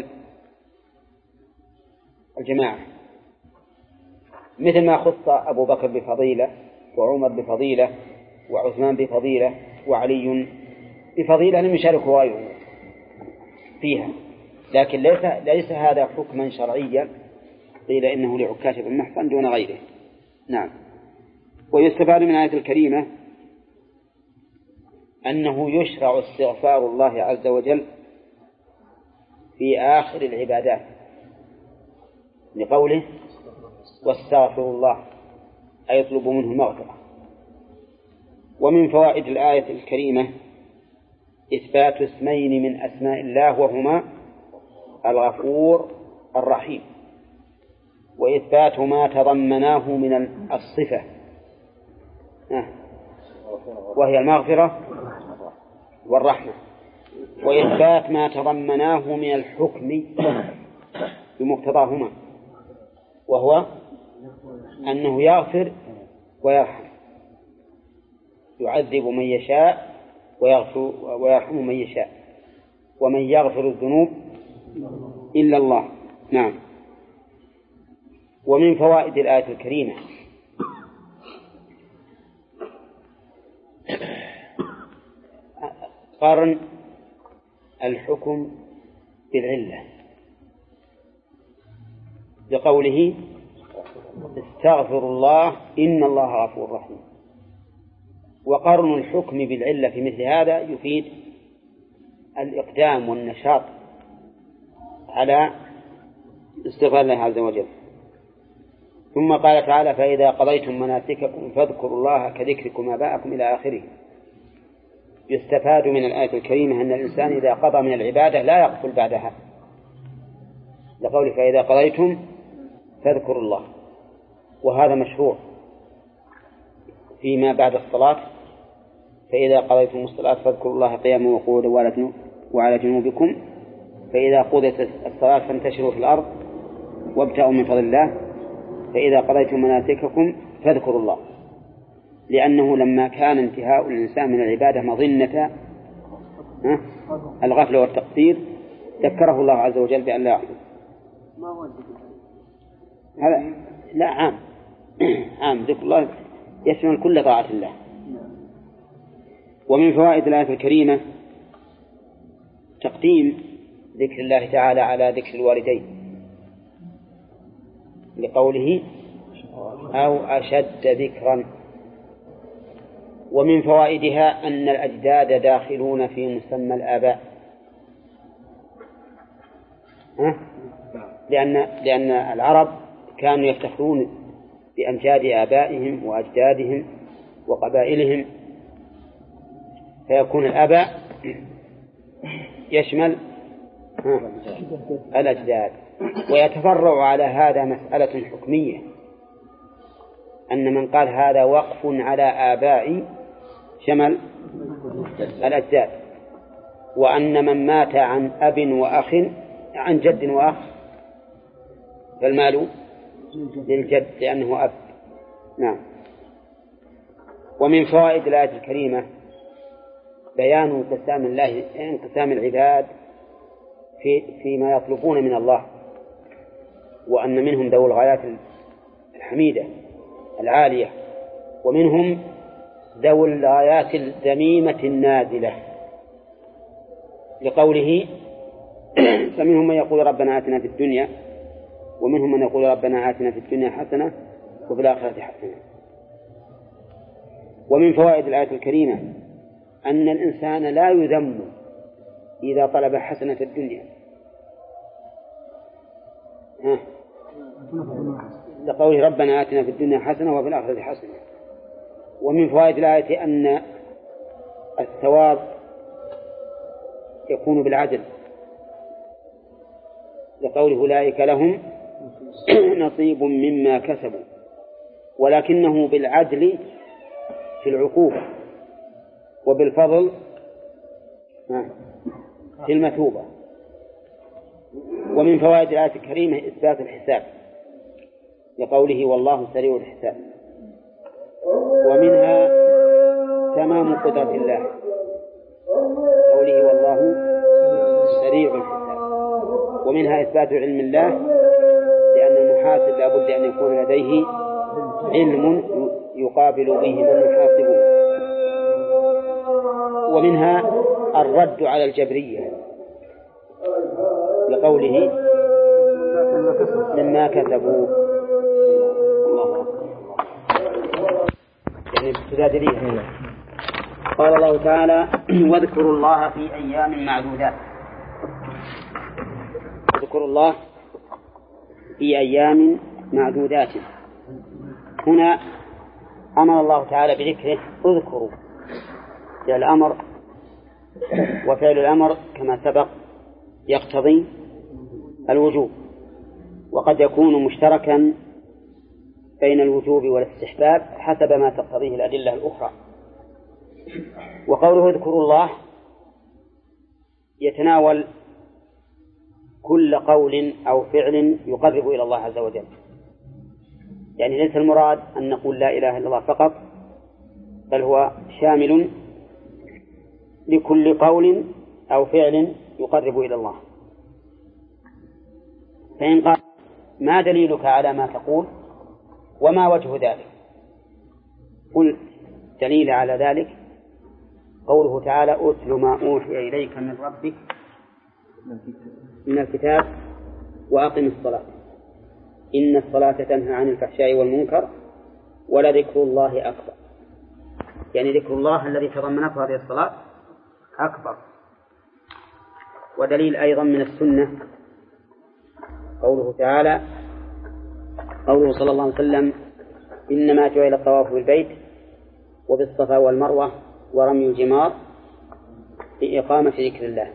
الجماعة مثل ما خص أبو بكر بفضيلة وعمر بفضيلة وعثمان بفضيلة وعلي بفضيلة لم يشاركوا غيره فيها. لكن ليس, ليس هذا حكما شرعيا قيل إنه لعكاشة بن محصن دون غيره. نعم. ويستفاد من الآية الكريمة أنه يشرع استغفار الله عز وجل في آخر العبادات لقوله واستغفر الله أي يطلب منه المغفرة. ومن فوائد الآية الكريمة إثبات اسمين من أسماء الله وهما الغفور الرحيم وإثبات ما تضمناه من الصفة وهي المغفرة والرحمة وإثبات ما تضمناه من الحكم بمقتضاهما وهو أنه يغفر ويرحم يعذب من يشاء ويغفر ويرحم من يشاء ومن يغفر الذنوب إلا الله. نعم. ومن فوائد الآية الكريمة قارن الحكم بالعلة لقوله استغفر الله إن الله غفور رحيم. وقارن الحكم بالعلة في مثل هذا يفيد الإقدام والنشاط على استغفار الله عز وجل. ثم قال تعالى فإذا قضيتم مناسككم فاذكروا الله كذكركم آباءكم إلى آخره. يستفاد من الآية الكريمة أن الإنسان إذا قضى من العبادة لا يغفل بعدها لقوله فإذا قضيتم فاذكروا الله. وهذا مشروع فيما بعد الصلاة فإذا قضيتم الصلاة فاذكروا الله قياما وقعودا وعلى جنوبكم فإذا قضيت الصلاة فانتشروا في الأرض وابتغوا من فضل الله فإذا قضيتم مناسككم فاذكروا الله، لأنه لما كان انتهاء الإنسان من العبادة مظنة الغفلة والتقصير ذكره الله عز وجل بأن لا يحدث. هذا لا عام عام ذكر الله يشمل كل طاعة الله. ومن فوائد الآية الكريمة تقديم ذكر الله تعالى على ذكر الوالدين لقوله أو أشد ذكرا. ومن فوائدها أن الأجداد داخلون في مسمى الآباء، لأن لأن العرب كانوا يفتخرون بأمجاد آبائهم وأجدادهم وقبائلهم، فيكون الآباء يشمل الأجداد. ويتفرع على هذا مسألة حكمية، أن من قال هذا وقف على آبائي شمل الأجداد، وأن من مات عن أب وأخ عن جد وأخ فالمال للجد لأنه أب. نعم. ومن فوائد الآية الكريمة بيان انقسام الله انقسام العباد في فيما يطلبون من الله، وأن منهم ذوي الغايات الحميدة العالية، ومنهم ذوي الغايات الذميمة النازلة، لقوله فمنهم من يقول ربنا آتنا في الدنيا، ومنهم من يقول ربنا آتنا في الدنيا حسنة وفي الآخرة حسنة. ومن فوائد الآية الكريمة أن الإنسان لا يذم إذا طلب حسنة الدنيا، ها لقوله ربنا آتنا في الدنيا حسنة وفي الآخرة حسنة. ومن فوائد الآية أن الثواب يكون بالعدل، لقوله أولئك لهم نصيب مما كسبوا، ولكنه بالعدل في العقوبة وبالفضل في المثوبة. ومن فوائد الآية الكريمة إثبات الحساب، لقوله والله سريع الحساب. ومنها تمام قدرة الله، قوله والله سريع الحساب. ومنها إثبات علم الله، لأن المحاسب لا بد أن يكون لديه علم يقابل به من يحاسبه. ومنها الرد على الجبرية، لقوله مما كسبوا. الله يعني استدادرية. قال الله تعالى واذكروا الله في أيام معدودات. اذكروا الله في أيام معدودات. هنا أمر الله تعالى بذكره اذكروا، فعل الأمر، وفعل الأمر كما سبق يقتضي الوجوب، وقد يكون مشتركا بين الوجوب والاستحباب حسب ما تقتضيه الأدلة الأخرى. وقوله اذكروا الله يتناول كل قول أو فعل يقرب إلى الله عز وجل، يعني ليس المراد أن نقول لا إله إلا الله فقط، بل هو شامل لكل قول أو فعل يقرب إلى الله. فإن قال ما دليلك على ما تقول وما وجه ذلك؟ قل دليل على ذلك قوله تعالى أتل ما أوحي إليك من ربك من الكتاب وأقم الصلاة إن الصلاة تنهى عن الفحشاء والمنكر ولذكر الله أكبر. يعني ذكر الله الذي تضمنته هذه الصلاة أكبر. ودليل أيضا من السنة قوله تعالى قوله صلى الله عليه وسلم إنما جعل الطواف بالبيت وبالصفا والمروة ورمي الجمار لإقامة ذكر الله.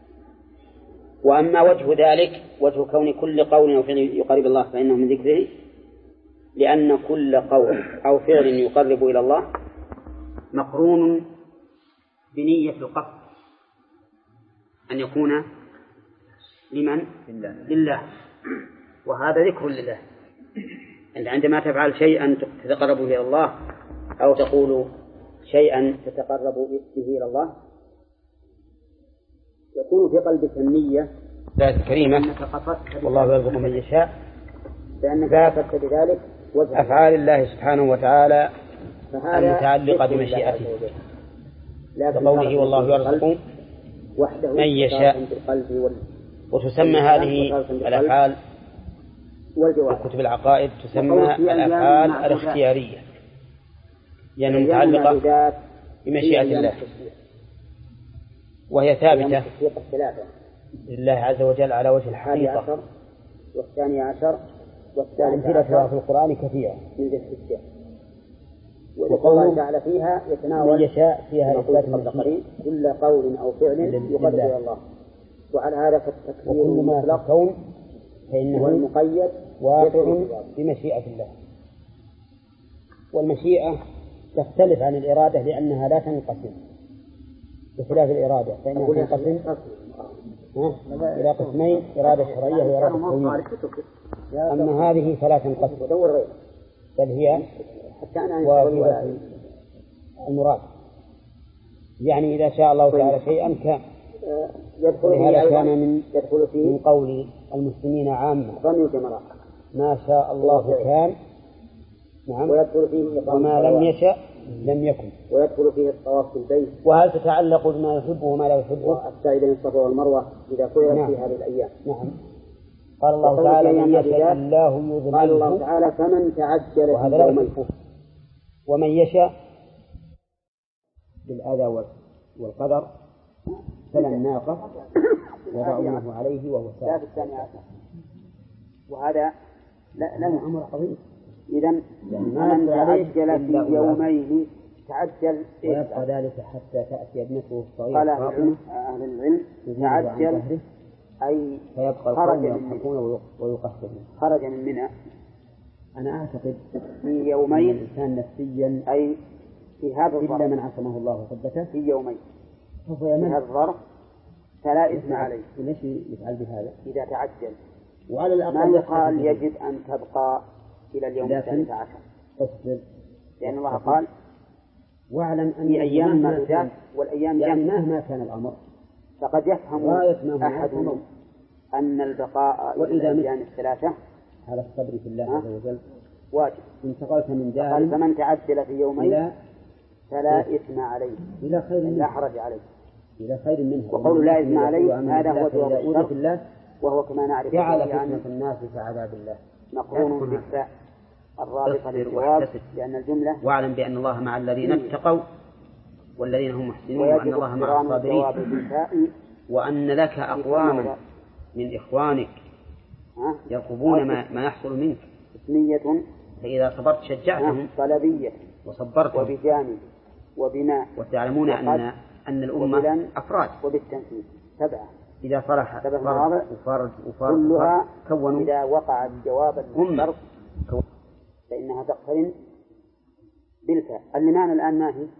وأما وجه ذلك وجه كون كل قول أو فعل يقرب الله فإنه من ذكره، لأن كل قول أو فعل يقرب إلى الله مقرون بنية القصد أن يكون لمن؟ لله. وهذا ذكر لله. أنت عندما تفعل شيئا تتقرب به إلى الله أو تقول شيئا تتقرب به إلى الله يكون في قلبك النية ذات كريمة والله يرزق من يشاء لأنك أثبت بذلك أفعال الله سبحانه وتعالى المتعلقة بمشيئته كقوله والله يرزق من يشاء. وتسمى هذه الأفعال في كتب العقائد تسمى الأفعال الاختيارية يعني متعلقة بمشيئة الله وهي ثابتة لله عز وجل على وجه الحقيقة. والثاني عشر والثالث عشر في القرآن كثيرة وقوله تعالى فيها يتناول من يشاء فيها إثبات المتقين كل قول أو فعل يقدر إلى الله. وعلى هذا فالتكفير المطلق كون فإنه المقيد واقع بمشيئة الله. والمشيئة تختلف عن الإرادة لأنها لا تنقسم بخلاف الإرادة فإنها تنقسم إلى قسمين إرادة شرعية وإرادة كونية. أما هذه فلا تنقسم بل هي واجبة المراد يعني إذا شاء الله تعالى شيئا كان. ولهذا كان من من قول المسلمين عامة ما شاء الله كان نعم وما لم يشأ لم يكن. ويدخل فيه الطواف في البيت. وهل تتعلق بما يحبه وما لا يحبه السعي بين الصفا والمروة إذا فعلت نعم. في هذه الأيام نعم. قال الله تعالى من يشاء الله يضلله. قال الله تعالى فمن تعجل في يومين ومن يشاء بالأذى والقدر فلا الناقة وضعونه عليه وهو سابق. وهذا له أمر عظيم. إذن من تعجل في يومين تعجل ويبقى ذلك حتى تأتي ابنته الصغيرة. قال أهل العلم تعجل أي خرج من ويقصر خرج من منى. أنا أعتقد في يومين الإنسان نفسيا أي في هذا الظرف إلا من عصمه الله وثبته في يومين في هذا الظرف فلا إثم عليه. ليش يفعل بهذا إذا تعجل؟ وعلى الأقل ما يقال يجب أن تبقى إلى اليوم الثالث عشر تصبر لأن الله قال واعلم أن أيام معدودات والأيام يعني مهما كان الأمر فقد يفهم أحدهم أن البقاء إلى الأيام الثلاثة على الصبر في الله عز وجل واجب. انتقلت من دار فمن تعجل في يومين فلا إثم عليه إلى خير لا حرج عليه إلى خير منه. وقول لا إثم عليه هذا هو جواب الشرط وهو كما نعرف جعل فتنة الناس كعذاب الله مقرون بالفاء الرابطة للجواب لأن الجملة واعلم بأن الله مع الذين اتقوا والذين هم محسنون وأن الله مع الصابرين وأن لك أقواما من إخوانك يرقبون ما, ما يحصل منك اسمية فإذا صبرت شجعتهم طلبية وصبرتهم وبجانب وبناء وتعلمون أن أن الأمة أفراد وبالتنفيذ سبعة إذا صلح فرد وفرد وفرد كلها كونوا إذا وقع الجواب المشترك فإنها تقترن بالفاء. اللمان الآن ما هي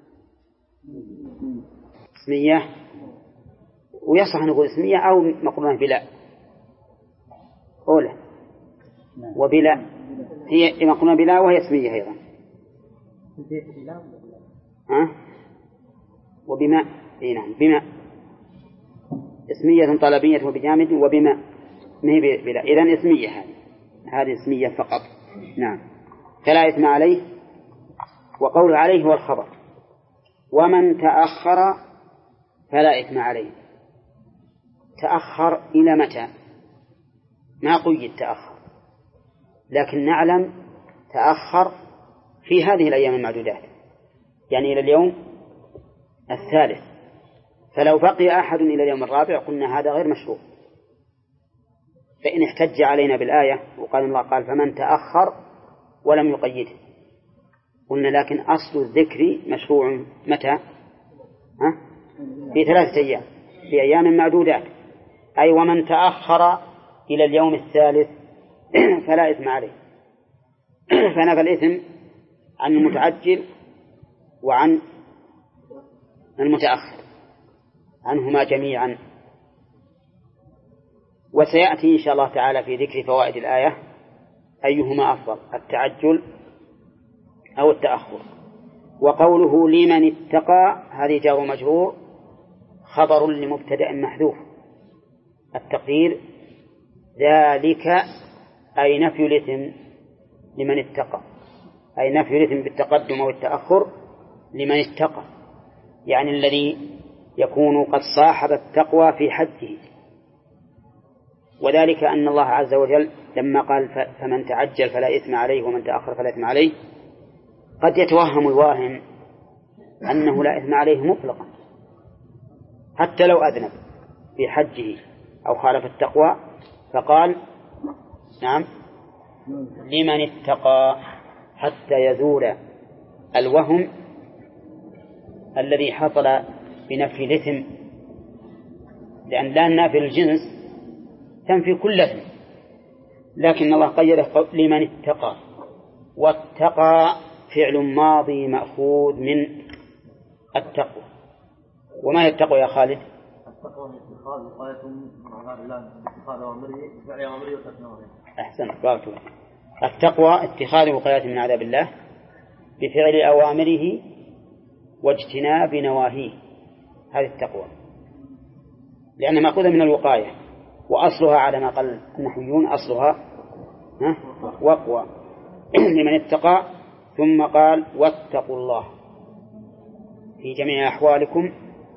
اسمية ويصح نقول اسمية أو مقرونة بلا أولى وبلا هي مقرونة بلا وهي اسمية أيضا ها وبما اي نعم بما اسمية طلبية وبجامد وبما ما هي بلا إذن اسمية هذه هذه اسمية فقط نعم فلا إثم عليه. وقول عليه هو الخبر ومن تأخر فلا إثم عليه. تأخر إلى متى ما قيد تأخر لكن نعلم تأخر في هذه الأيام المعدودات يعني إلى اليوم الثالث فلو بقي أحد إلى اليوم الرابع قلنا هذا غير مشروع. فإن احتج علينا بالآية وقال الله قال فمن تأخر ولم يقيده قلنا لكن أصل الذكر مشروع متى ها؟ في ثلاثة أيام في أيام معدودات أي ومن تأخر إلى اليوم الثالث فلا إثم عليه. فنفى الإثم عن المتعجل وعن المتأخر عنهما جميعا. وسيأتي إن شاء الله تعالى في ذكر فوائد الآية أيهما أفضل، التعجل أو التأخر. وقوله لمن اتقى هذه جار مجرور خبر لمبتدأ محذوف، التقدير ذلك أي نفي الإثم لمن اتقى، أي نفي الإثم بالتقدم والتأخر لمن اتقى، يعني الذي يكون قد صاحب التقوى في حده. وذلك أن الله عز وجل لما قال فمن تعجل فلا إثم عليه ومن تأخر فلا إثم عليه، قد يتوهم الواهم أنه لا إثم عليه مطلقا حتى لو أذنب في حجه أو خالف التقوى، فقال نعم لمن اتقى حتى يزول الوهم الذي حصل بنفي الإثم، لأن لا نافي الجنس تنفي كل إثم، لكن الله قيده لمن اتقى. واتقى فعل ماضي مأخوذ من التقوى. وما هي التقوى يا خالد؟ التقوى اتخاذ وقاية من عذاب الله، اتخاذ أوامره بفعل أوامره وترك نواهيه. أحسن، بارك الله. التقوى اتخاذ وقاية من عذاب الله بفعل أوامره واجتناب نواهيه، هذه التقوى، لأنها مأخوذة من الوقاية، وأصلها على ما قال النحويون أصلها وقوى لمن اتقى. ثم قال واتقوا الله في جميع أحوالكم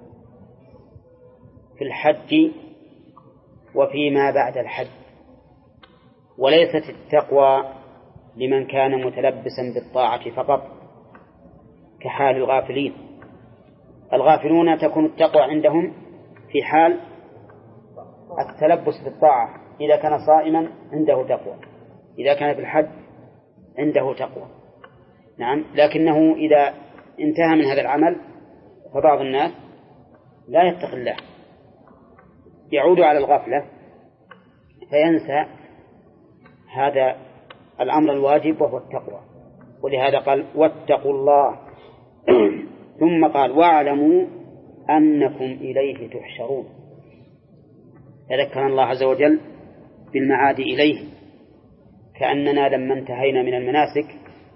في الحج وفيما بعد الحج، وليست التقوى لمن كان متلبسا بالطاعة فقط كحال الغافلين. الغافلون تكون التقوى عندهم في حال التلبس بالطاعة، إذا كان صائما عنده تقوى، إذا كان في الحج عنده تقوى، نعم. لكنه إذا انتهى من هذا العمل فبعض الناس لا يتقي الله، يعود على الغفلة فينسى هذا الأمر الواجب وهو التقوى، ولهذا قال واتقوا الله. ثم قال واعلموا أنكم إليه تحشرون، تذكر الله عز وجل بالمعاد إليه، كأننا لما انتهينا من المناسك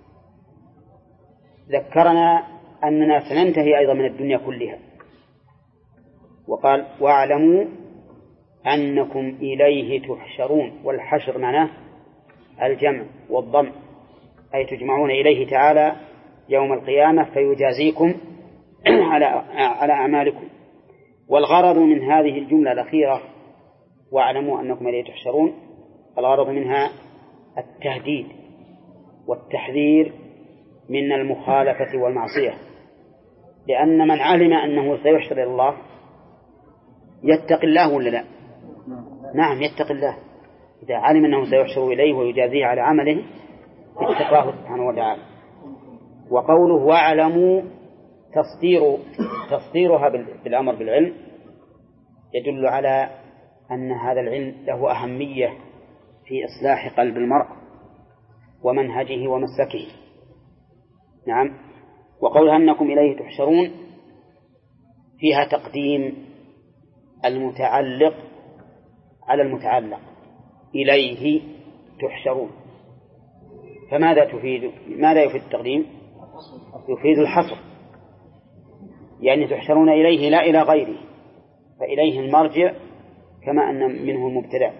ذكرنا أننا سننتهي أيضا من الدنيا كلها، وقال واعلموا أنكم إليه تحشرون. والحشر معناه الجمع والضم، أي تجمعون إليه تعالى يوم القيامة فيجازيكم على على أعمالكم. والغرض من هذه الجملة الأخيرة واعلموا أنكم إليه تحشرون، الغرض منها التهديد والتحذير من المخالفة والمعصية، لأن من علم أنه سيحشر إلى الله يتقي الله ولا لا؟ نعم يتقي الله. إذا علم أنه سيحشر إليه ويجازيه على عمله اتقاه سبحانه وتعالى. وقوله واعلموا تصدير تصديرها بالأمر بالعلم يدل على أن هذا العلم له أهمية في إصلاح قلب المرء ومنهجه ومسلكه، نعم. وقولها أنكم إليه تحشرون فيها تقديم المتعلق على المتعلق، إليه تحشرون. فماذا تفيد؟ ماذا يفيد التقديم؟ يفيد الحصر، يعني تحشرون إليه لا إلى غيره، فإليه المرجع كما أن منه المبتدأ.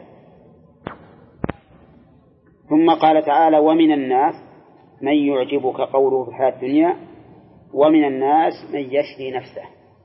ثم قال تعالى ومن الناس من يعجبك قوله في الحياة الدنيا ومن الناس من يشري نفسه.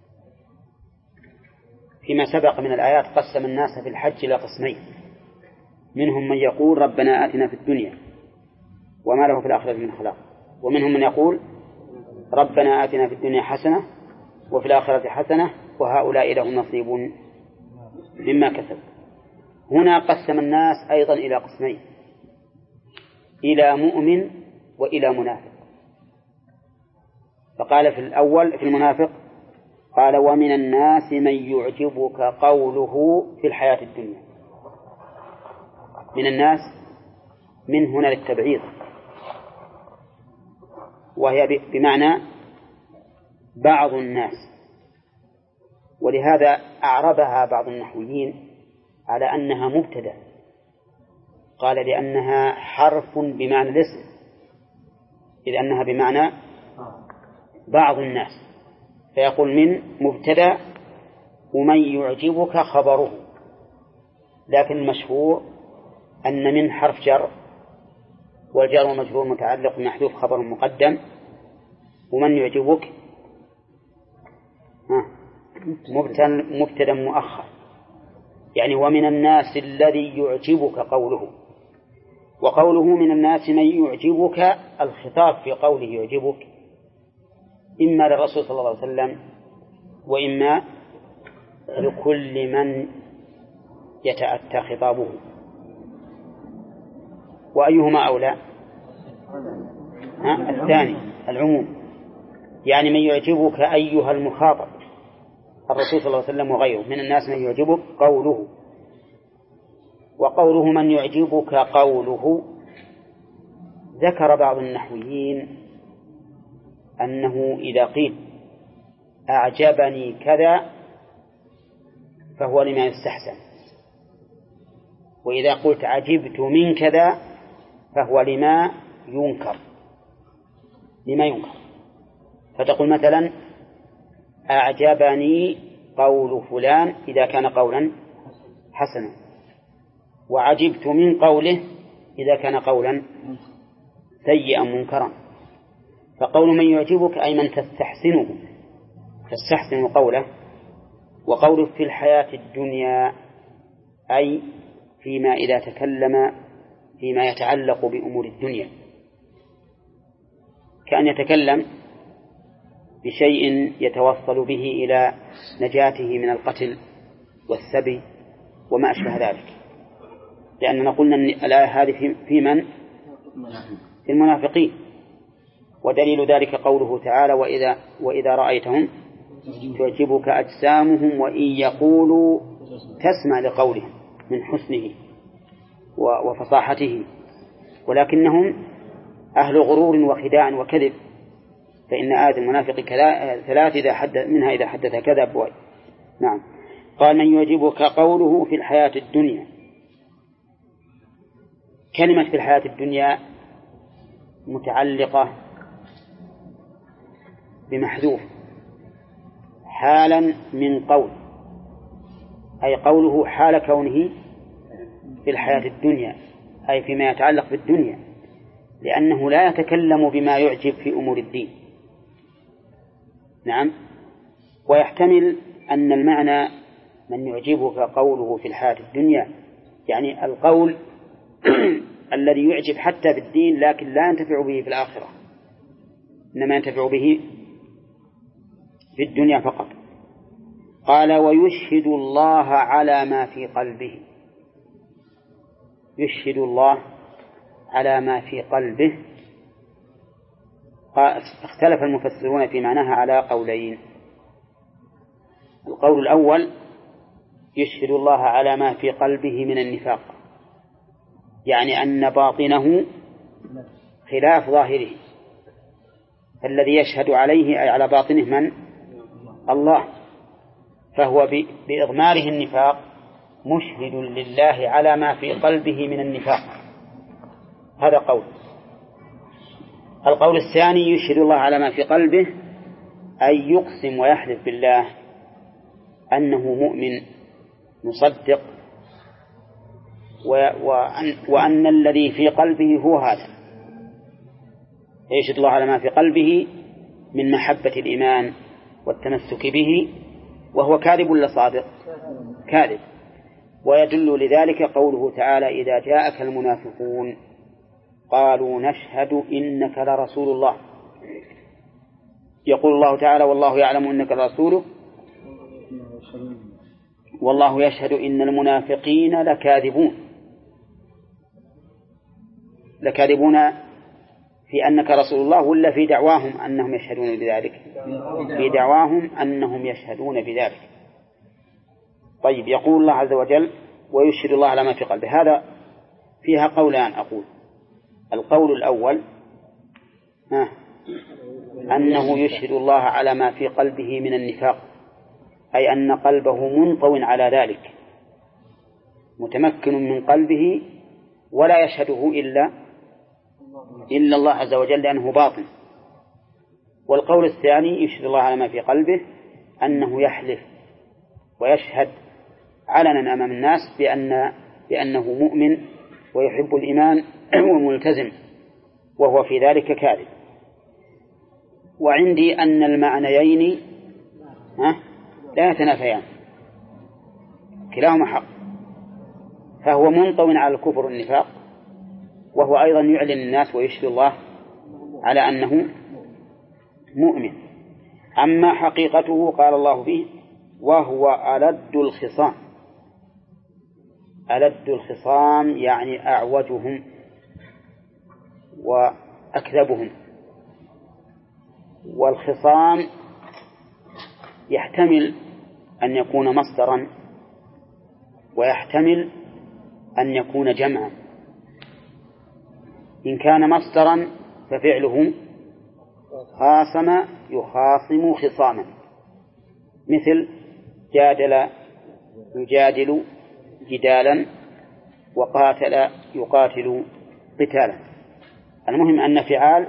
فيما سبق من الآيات قسم الناس في الحج إلى قسمين، منهم من يقول ربنا آتنا في الدنيا وما له في الآخرة من خلاق، ومنهم من يقول ربنا آتنا في الدنيا حسنة وفي الآخرة حسنة وهؤلاء لهم نصيب مما كسب. هنا قسم الناس أيضا إلى قسمين، إلى مؤمن وإلى منافق. فقال في الأول في المنافق قال ومن الناس من يعجبك قوله في الحياة الدنيا. من الناس من هنا للتبعيض، وهي بمعنى بعض الناس، ولهذا أعربها بعض النحويين على أنها مبتدأ، قال لأنها حرف بمعنى الاسم، إذ أنها بمعنى بعض الناس، فيقول من مبتدأ ومن يعجبك خبره. لكن المشهور أن من حرف جر، والجر والمجرور متعلق بمحذوف خبر مقدم، ومن يعجبك مبتدأ مؤخر، يعني ومن الناس الذي يعجبك قوله. وقوله من الناس من يعجبك، الخطاب في قوله يعجبك إما للرسول صلى الله عليه وسلم وإما لكل من يتأتى خطابه. وأيهما أولى؟ ها؟ الثاني، العموم، يعني من يعجبك أيها المخاطب الرسول صلى الله عليه وسلم وغيره، من الناس من يعجبك قوله. وقوله من يعجبك قوله، ذكر بعض النحويين أنه إذا قيل أعجبني كذا فهو لما يستحسن، وإذا قلت عجبت من كذا فهو لما ينكر لما ينكر فتقول مثلا أعجبني قول فلان إذا كان قولا حسنا، وعجبت من قوله إذا كان قولا سيئا منكرا. فقول من يعجبك أي من تستحسنه تستحسن قوله. وقوله في الحياة الدنيا أي فيما إذا تكلم فيما يتعلق بأمور الدنيا، كأن يتكلم بشيء يتوصل به إلى نجاته من القتل والسبي وما أشبه ذلك، لأننا قلنا أن الآية هذه في من؟ في المنافقين. ودليل ذلك قوله تعالى وإذا, وإذا رأيتهم تعجبك أجسامهم وإن يقولوا تسمع لقولهم من حسنه وفصاحته، ولكنهم أهل غرور وخداع وكذب، فإن آية المنافق ثلاث إذا حدث منها إذا حدث كذب و... نعم. قال من يعجبك قوله في الحياة الدنيا. كلمة في الحياة الدنيا متعلقة بمحذوف حالا من قول، أي قوله حال كونه في الحياة الدنيا أي فيما يتعلق بالدنيا، لأنه لا يتكلم بما يعجب في أمور الدين. نعم. ويحتمل أن المعنى من يعجبك قوله في الحياة الدنيا يعني القول الذي يعجب حتى بالدين لكن لا ينتفع به في الآخرة، إنما ينتفع به في الدنيا فقط. قال ويشهد الله على ما في قلبه. يشهد الله على ما في قلبه. اختلف المفسرون في معناها على قولين. القول الأول يشهد الله على ما في قلبه من النفاق، يعني أن باطنه خلاف ظاهره، فالذي يشهد عليه أي على باطنه من؟ الله، فهو بإضماره النفاق مشهد لله على ما في قلبه من النفاق. هذا قول. القول الثاني يشهد الله على ما في قلبه أي يقسم ويحلف بالله أنه مؤمن مصدق، وأن, وأن الذي في قلبه هو هذا. يشهد الله على ما في قلبه من محبة الإيمان والتمسك به، وهو كاذب ولا صادق؟ كاذب. ويدل لذلك قوله تعالى إذا جاءك المنافقون قالوا نشهد إنك لرسول الله. يقول الله تعالى والله يعلم إنك لرسوله والله يشهد إن المنافقين لكاذبون. لكاذبون في أنك رسول الله ولا في دعواهم أنهم يشهدون بذلك؟ في دعواهم أنهم يشهدون بذلك. طيب. يقول الله عز وجل ويشهد الله على ما في قلبه. هذا فيها قولان أقول. القول الأول ها أنه يشهد الله على ما في قلبه من النفاق، أي أن قلبه منطو على ذلك، متمكن من قلبه ولا يشهده إلا إلا الله عز وجل لأنه باطن. والقول الثاني يشهد الله على ما في قلبه أنه يحلف ويشهد علنا أمام الناس بأن بأنه مؤمن ويحب الإيمان وملتزم، وهو في ذلك كاذب. وعندي أن المعنيين لا يتنافيان، كلاهما حق، فهو منطو على الكفر والنفاق، وهو أيضا يعلن الناس ويشهد الله على أنه مؤمن. أما حقيقته قال الله فيه وهو ألد الخصام. ألد الخصام يعني أعوجهم وأكذبهم. والخصام يحتمل أن يكون مصدرا ويحتمل أن يكون جمعا. إن كان مصدرا ففعله خاصم يخاصم خصاما، مثل جادل يجادل جدالا وقاتل يقاتل قتالا. المهم أن فعال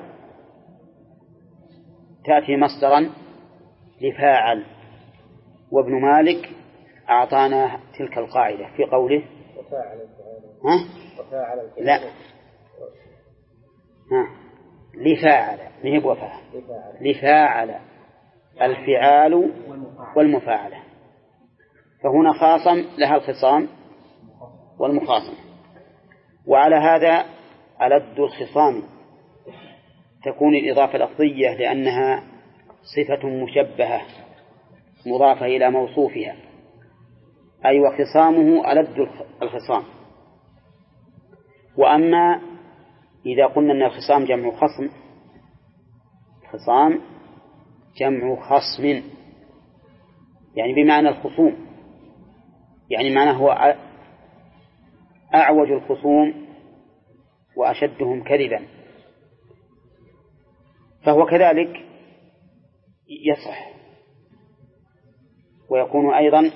تأتي مصدرا لفاعل، وابن مالك أعطانا تلك القاعدة في قوله ها؟ لا ها لفاعل نهب وفاعل لفاعل الفعال والمفاعلة، فهنا خاصم لها الخصام والمخاصم. وعلى هذا ألد الخصام تكون الإضافة لفظية لأنها صفة مشبهة مضافة إلى موصوفها، أي وخصامه ألد الخصام. وأما إذا قلنا أن الخصام جمع خصم، خصام جمع خصم يعني بمعنى الخصوم، يعني معناه هو أعوج الخصوم وأشدهم كذبا، فهو كذلك يصح ويكون أيضا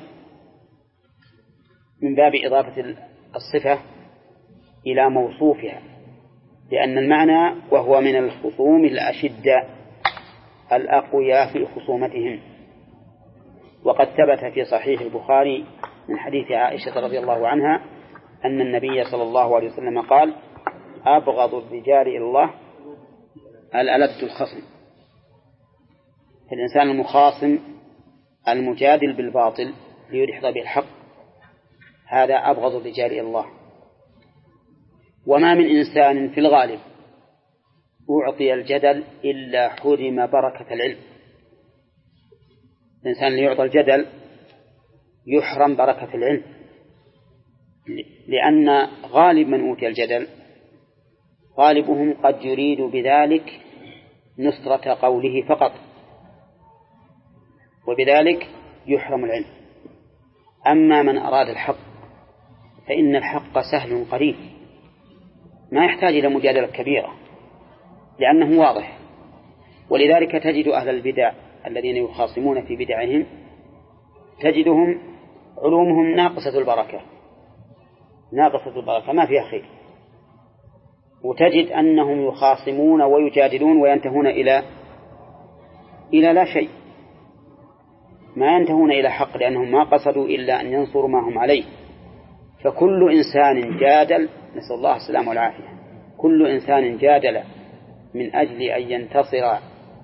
من باب إضافة الصفة إلى موصوفها، لأن المعنى وهو من الخصوم الأشداء الأقوياء في خصومتهم. وقد ثبت في صحيح البخاري من حديث عائشة رضي الله عنها أن النبي صلى الله عليه وسلم قال أبغض الرجال إلى الله الألد الخصم. الإنسان المخاصم المجادل بالباطل ليدحض بالحق هذا أبغض الرجال إلى الله. وما من إنسان في الغالب أعطي الجدل إلا حرم بركة العلم. الإنسان اللي يعطى الجدل يحرم بركة العلم، لأن غالب من أوتي الجدل غالبهم قد يريد بذلك نصرة قوله فقط، وبذلك يحرم العلم. أما من أراد الحق فإن الحق سهل قريب، ما يحتاج إلى مجادلة كبيرة لأنه واضح. ولذلك تجد أهل البدع الذين يخاصمون في بدعهم تجدهم علومهم ناقصة البركة ناقصة البركة ما فيها خير، وتجد أنهم يخاصمون ويجادلون وينتهون إلى إلى لا شيء، ما ينتهون إلى حق لأنهم ما قصدوا إلا أن ينصروا ما هم عليه. فكل إنسان جادل، نسأل الله السلامة والعافية، كل إنسان جادل من أجل أن ينتصر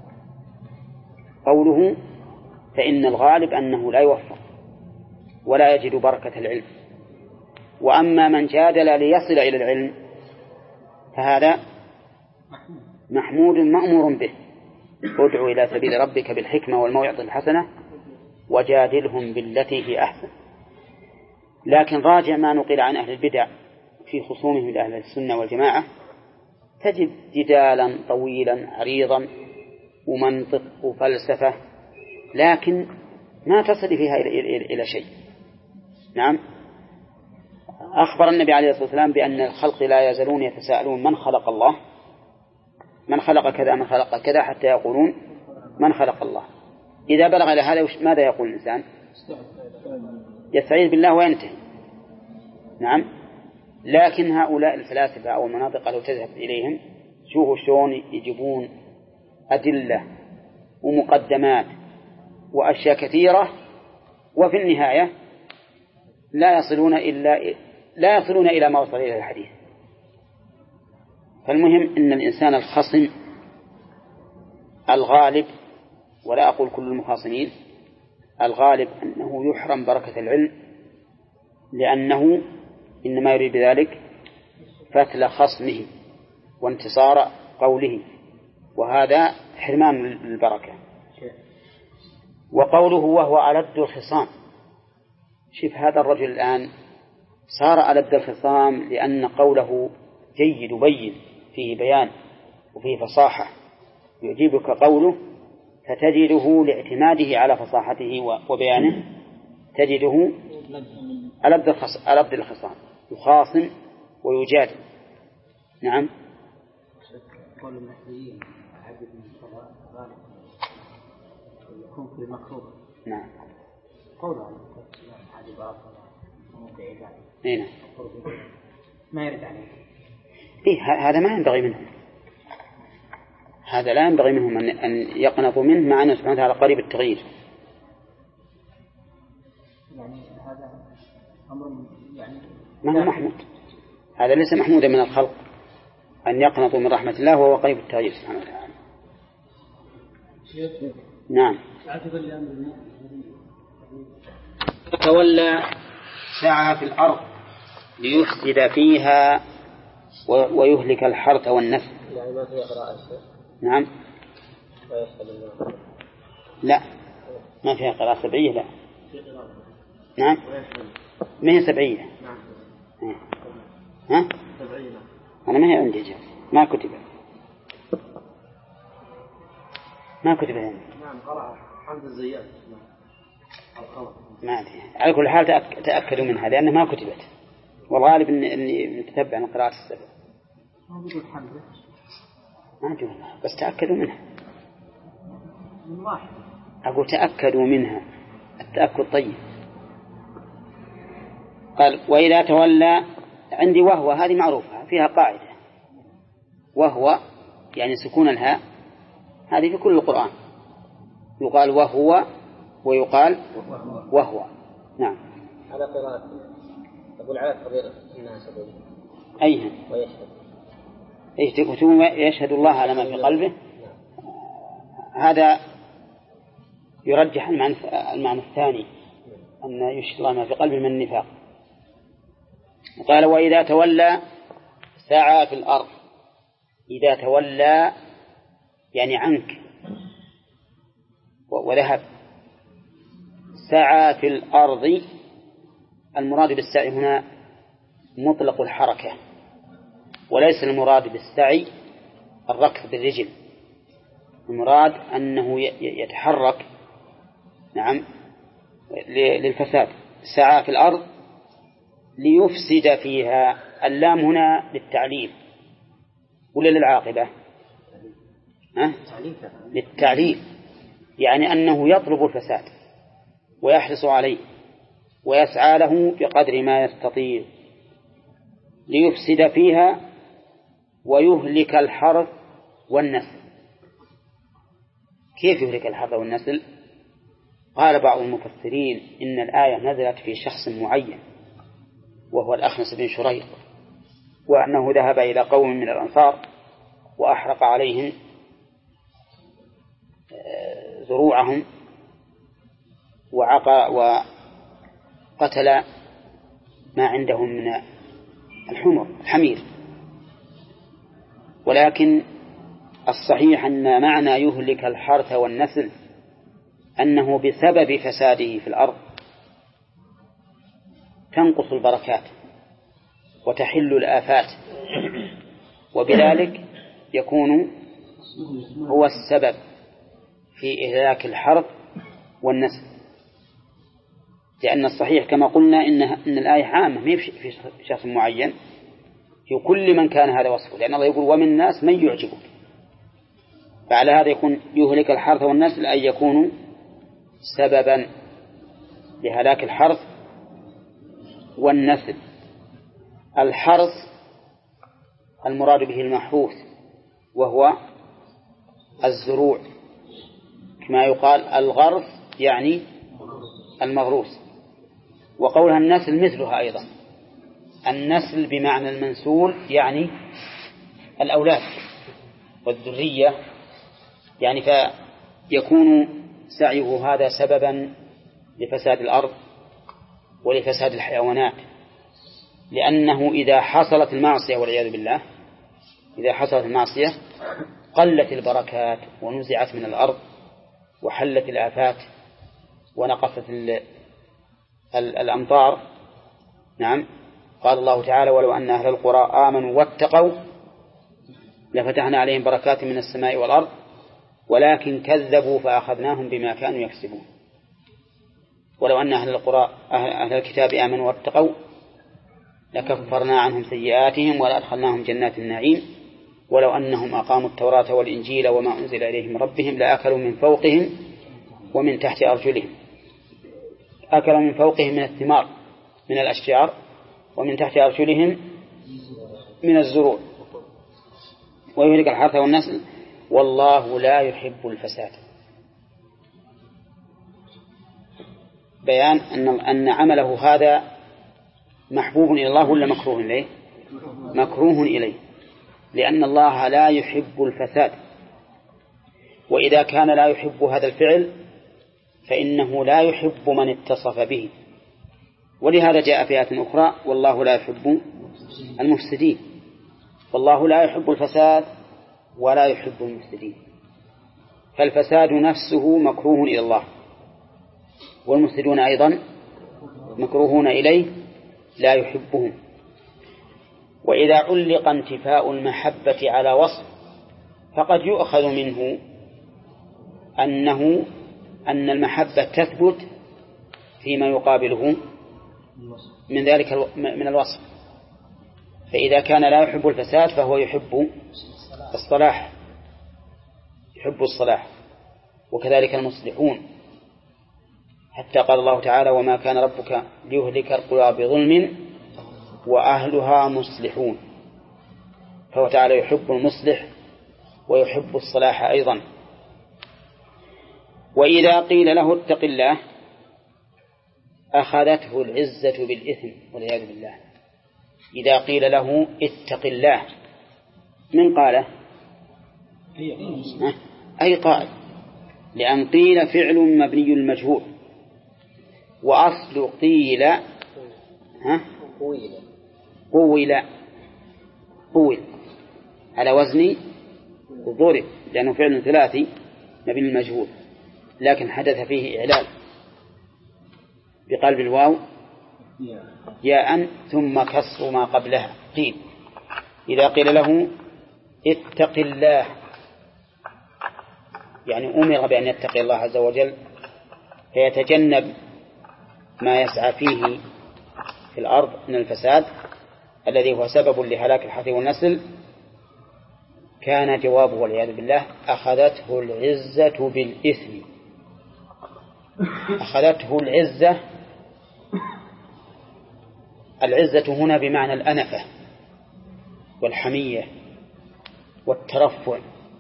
قوله فإن الغالب أنه لا يوفق ولا يجد بركة العلم. وأما من جادل ليصل إلى العلم فهذا محمود مأمور به. ادع إلى سبيل ربك بالحكمة والموعظة الحسنة وجادلهم بالتي هي أحسن. لكن راجع ما نقل عن أهل البدع في خصومهم لأهل السنة والجماعة تجد جدالا طويلا عريضا ومنطق وفلسفة، لكن ما تصل فيها إلى شيء. نعم، أخبر النبي عليه الصلاة والسلام بأن الخلق لا يزالون يتساءلون من خلق الله، من خلق كذا من خلق كذا، حتى يقولون من خلق الله. إذا بلغ إلى هذا ماذا يقول الإنسان؟ يستعيذ بالله وينتهي. نعم. لكن هؤلاء الفلاسفة أو المناطق لو تذهب إليهم شوفوا شلون يجيبون أدلة ومقدمات وأشياء كثيرة، وفي النهاية لا يصلون إلا لا يصلون إلى ما وصل إليه الحديث. فالمهم أن الإنسان الخصم الغالب، ولا أقول كل المخاصمين، الغالب أنه يحرم بركة العلم، لأنه إنما يريد بذلك فتل خصمه وانتصار قوله، وهذا حرمان للبركة. وقوله وهو ألد الخصام، شوف هذا الرجل الآن صار ألد الخصام لأن قوله جيد وبين، فيه بيان وفيه فصاحة، يعجبك قوله فتجده لاعتماده على فصاحته وبيانه تجده ألد الخصام، يخاصم ويجادل. نعم. قول المحيين عدد من الصلاة غالب يكون في المكروه. نعم. قوله عليه الصلاة والسلام عدد باطل وموضع عبادة. نعم. ما يرد عليه. إيه هذا ما ينبغي منهم، هذا لا ينبغي منهم أن يقنطوا منه، مع أنه سبحانه وتعالى قريب التغيير. يعني هذا أمر يعني ما هو محمود، هذا ليس محمودا من الخلق أن يقنطوا من رحمة الله وهو قريب التغيير سبحانه وتعالى. نعم. تولى سعى في الأرض ليفسد فيها ويهلك الحرث والنسل. يعني ما فيها قراءة. نعم. لا ما فيها قراءة سبعية. لا. نعم. ما هي سبعية. ها؟ أنا ما هي عندي جاء. ما كتب ما كتب عندي. نعم قرأ عند الزيات. ما أدري. على كل حال تأك... تأكدوا منها لأنها ما كتبت، والغالب إن إني متتبع من قراءة السبع. ما بيقول حمد. ما أدري بس تأكدوا منها. من واحد. أقول تأكدوا منها، التأكد طيب. قال وإذا تولى، عندي وهو هذه معروفة فيها قاعدة، وهو يعني سكون الهاء، هذه في كل القرآن يقال وهو ويقال وهو. نعم. على قراءة أقول على تقدير إنها سبعية. أيها ويشهد يشهد الله على ما في قلبه. هذا يرجح المعنى, المعنى الثاني أن يشهد الله ما في قلبه من النفاق. قال وإذا تولى سعى في الأرض. إذا تولى يعني عنك وذهب. سعى في الأرض، المراد بالسعي هنا مطلق الحركة، وليس المراد بالسعي الركض بالرجل، المراد أنه يتحرك نعم للفساد. سعى في الأرض ليفسد فيها، اللام هنا للتعليل ولا للعاقبة؟ ها؟ للتعليل، يعني أنه يطلب الفساد ويحرص عليه ويسعى له بقدر ما يستطيع ليفسد فيها ويهلك الحرث والنسل. كيف يهلك الحرث والنسل؟ قال بعض المفسرين إن الآية نزلت في شخص معين وهو الأخنس بن شريق، وأنه ذهب إلى قوم من الأنصار وأحرق عليهم زروعهم وعقى وقتل ما عندهم من الحمر الحمير. ولكن الصحيح أن معنى يهلك الحرث والنسل أنه بسبب فساده في الأرض تنقص البركات وتحل الآفات، وبذلك يكون هو السبب في إهلاك الحرث والنسل. لأن الصحيح كما قلنا إن إن الآية عامة ما في شخص معين، في كل من كان هذا وصفه، لأن الله يقول ومن الناس من يعجبك، فعلى هذا يكون يهلك الحرث والنسل أي يكون سببا لهلاك الحرث والنسل. الحرث المراد به المحروث وهو الزروع، كما يقال الغرث يعني المغروس. وقولها النسل مثلها أيضا، النسل بمعنى المنسول يعني الأولاد والذرية، يعني فيكون سعيه هذا سببا لفساد الأرض ولفساد الحيوانات، لأنه إذا حصلت المعصية والعياذ بالله، إذا حصلت المعصية قلت البركات ونزعت من الأرض وحلت الآفات ونقصت الأمطار. نعم، قال الله تعالى: ولو أن أهل القرى آمنوا واتقوا لفتحنا عليهم بركات من السماء والأرض ولكن كذبوا فأخذناهم بما كانوا يكسبون. ولو أن أهل القرى أهل الكتاب آمنوا واتقوا لكفرنا عنهم سيئاتهم ولأدخلناهم جنات النعيم ولو أنهم أقاموا التوراة والإنجيل وما أنزل إليهم من ربهم لأكلوا من فوقهم ومن تحت أرجلهم. أكلوا من فوقهم من الثمار من الأشجار ومن تحت أرجلهم من الزروع ويهلك الحرث والنسل والله لا يحب الفساد. بيان أن أن عمله هذا محبوب إلى الله ولا مكروه إليه؟ مكروه إليه، لأن الله لا يحب الفساد، وإذا كان لا يحب هذا الفعل فإنه لا يحب من اتصف به. ولهذا جاء في آية أخرى: والله لا يحب المفسدين. والله لا يحب الفساد ولا يحب المفسدين، فالفساد نفسه مكروه إلى الله، والمفسدون أيضا مكروهون إليه لا يحبهم. وإذا علق انتفاء المحبة على وصف فقد يؤخذ منه أنه أن المحبة تثبت فيما يقابله من ذلك من الوصف. فإذا كان لا يحب الفساد فهو يحب الصلاح، يحب الصلاح، وكذلك المصلحون، حتى قال الله تعالى: وما كان ربك ليهلك القرى بظلم وأهلها مصلحون. فهو تعالى يحب المصلح ويحب الصلاح أيضا. وإذا قيل له اتق الله أخذته العزة بالإثم والعياذ بالله. إذا قيل له اتق الله من قاله؟ أي قائل، لأن قيل فعل مبني المجهول، وأصل قيل ها قويل قويل على وزن ضرب، لأنه فعل ثلاثي مبني المجهول، لكن حدث فيه إعلال بقلب الواو ياء ثم كسر ما قبلها. قيل إذا قيل له اتق الله يعني أمر بأن يتقي الله عز وجل فيتجنب ما يسعى فيه في الأرض من الفساد الذي هو سبب لهلاك الحرث والنسل، كان جوابه والعياذ بالله أخذته العزة بالإثم. أخذته العزة، العزة هنا بمعنى الأنفة والحمية والترفع.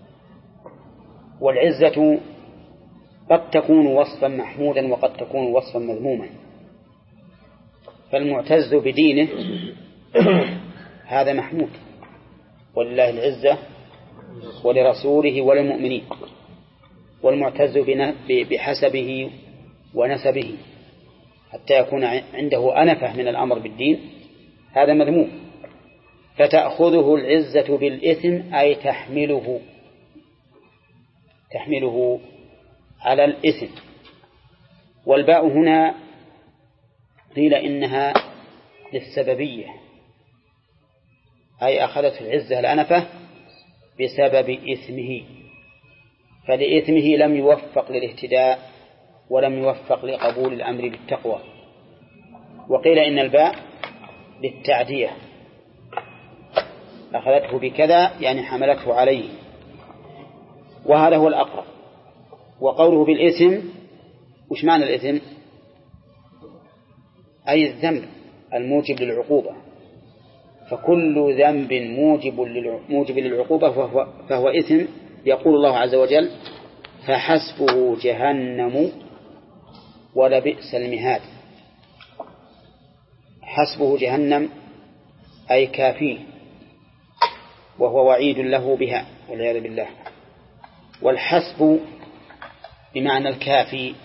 والعزة قد تكون وصفا محمودا وقد تكون وصفا مذموما، فالمعتز بدينه هذا محمود، ولله العزة ولرسوله وللمؤمنين، والمعتز بحسبه ونسبه حتى يكون عنده أنفة من الأمر بالدين هذا مذموم. فتأخذه العزة بالإثم أي تحمله تحمله على الإثم. والباء هنا قيل إنها للسببية، أي أخذت العزة الأنفة بسبب إثمه، فلإثمه لم يوفق للاهتداء ولم يوفق لقبول الأمر بالتقوى. وقيل إن الباء للتعدية، أخذته بكذا يعني حملته عليه، وهذا هو الأقرب. وقوله بالإثم، وش معنى الإثم؟ أي الذنب الموجب للعقوبة، فكل ذنب موجب موجب للعقوبة فهو, فهو إثم. يقول الله عز وجل فحسبه جهنم ولبئس المهاد. حسبه جهنم أي كافيه، وهو وعيد له بها والعياذ بالله. والحسب بمعنى الكافي.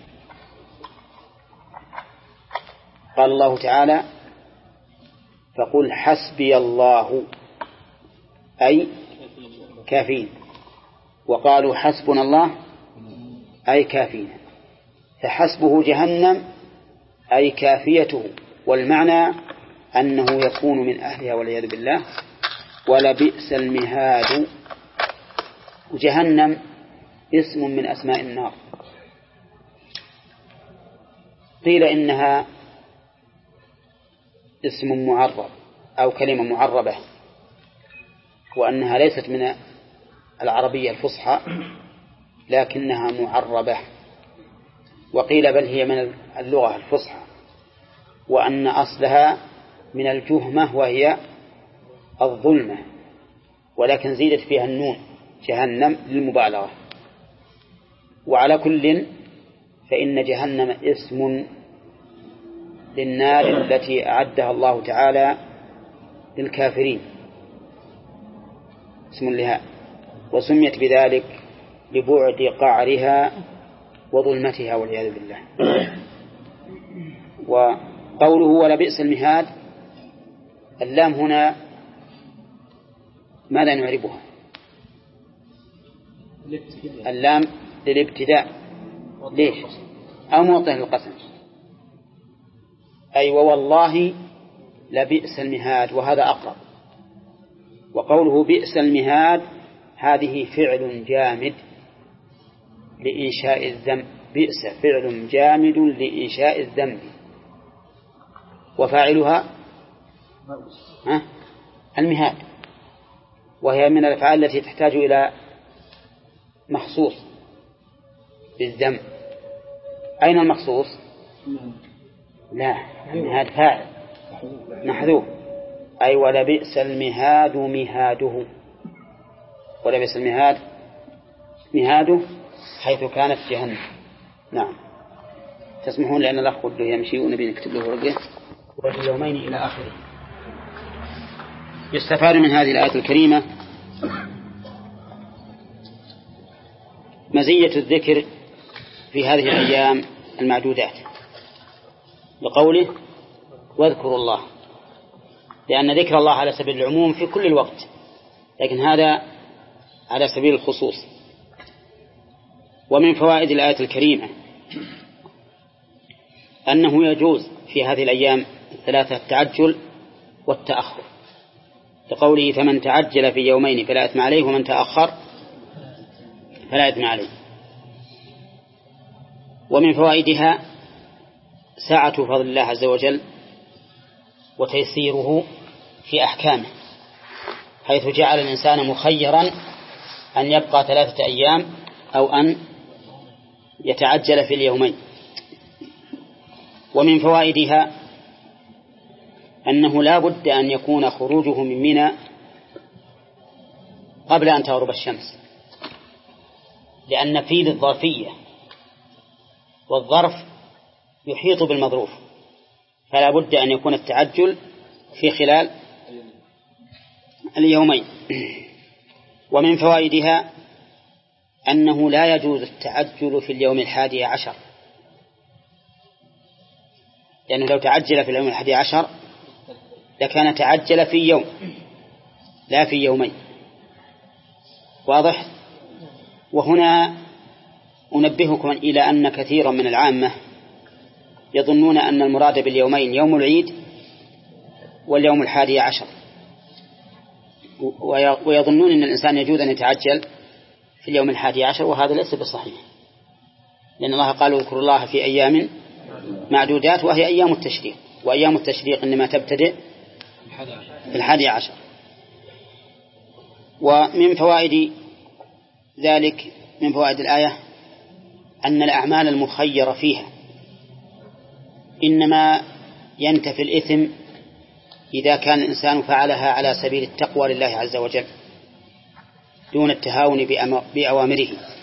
قال الله تعالى فقل حسبي الله أي كافين، وقالوا حسبنا الله أي كافين. فحسبه جهنم أي كافيته، والمعنى أنه يكون من أهلها والعياذ بالله. ولبئس المهاد. جهنم اسم من أسماء النار. قيل إنها اسم معرب أو كلمة معربة، وأنها ليست من العربية الفصحى لكنها معربة. وقيل بل هي من اللغة الفصحى، وأن أصلها من الجهمة وهي الظلمة، ولكن زيدت فيها النون جهنم للمبالغة. وعلى كل فإن جهنم اسم للنار التي أعدها الله تعالى للكافرين، اسم لها، وسميت بذلك لبعد قعرها وظلمتها والعياذ بالله. وقوله ولبئس المهاد، اللام هنا ماذا نعربها؟ اللام للابتداء. ليش؟ أو موطن القسم. أي ووالله لبئس المهاد، وهذا أقرب. وقوله بئس المهاد هذه فعل جامد لإنشاء الذنب. بئس فعل جامد لإنشاء الذنب، وفاعلها ها؟ المهاد، وهي من الأفعال التي تحتاج إلى مخصوص بالذنب. أين المخصوص؟ لا، المهاد فاعل محذوف. أي ولبئس المهاد مهاده. ولبئس المهاد مهاده حيث كانت جهنم. نعم. تسمحون لأن الأخ وده يمشي ونبي نكتب له ورقة وفي يومين إلى آخره. يستفاد من هذه الآية الكريمة مزية الذكر في هذه الأيام المعدودات، بقوله واذكروا الله، لأن ذكر الله على سبيل العموم في كل الوقت، لكن هذا على سبيل الخصوص. ومن فوائد الآية الكريمة أنه يجوز في هذه الأيام الثلاثة التعجل والتأخر، لقوله فمن تعجل في يومين فلا إثم عليه ومن تأخر فلا إثم عليه. ومن فوائدها سعة فضل الله عز وجل وتيسيره في أحكامه، حيث جعل الإنسان مخيرا أن يبقى ثلاثة أيام أو أن يتعجل في اليومين. ومن فوائدها أنه لا بد أن يكون خروجه من منى قبل أن تغرب الشمس، لأن فيه الظرفية، والظرف يحيط بالمظروف، فلا بد أن يكون التعجل في خلال اليومين. ومن فوائدها أنه لا يجوز التعجل في اليوم الحادي عشر، لأنه لو تعجل في اليوم الحادي عشر لكان تعجل في يوم لا في يومين. واضح؟ وهنا أنبهكم إلى أن كثيرا من العامة يظنون أن المراد باليومين يوم العيد واليوم الحادي عشر، ويظنون أن الإنسان يجوز أن يتعجل في اليوم الحادي عشر، وهذا ليس بصحيح، لأن الله قال اذكروا الله في أيام معدودات، وهي أيام التشريق، وأيام التشريق إنما تبتدئ في الحادي عشر. ومن فوائد ذلك من فوائد الآية أن الأعمال المخيرة فيها إنما ينتفي الإثم إذا كان الإنسان فعلها على سبيل التقوى لله عز وجل دون التهاون بأوامره،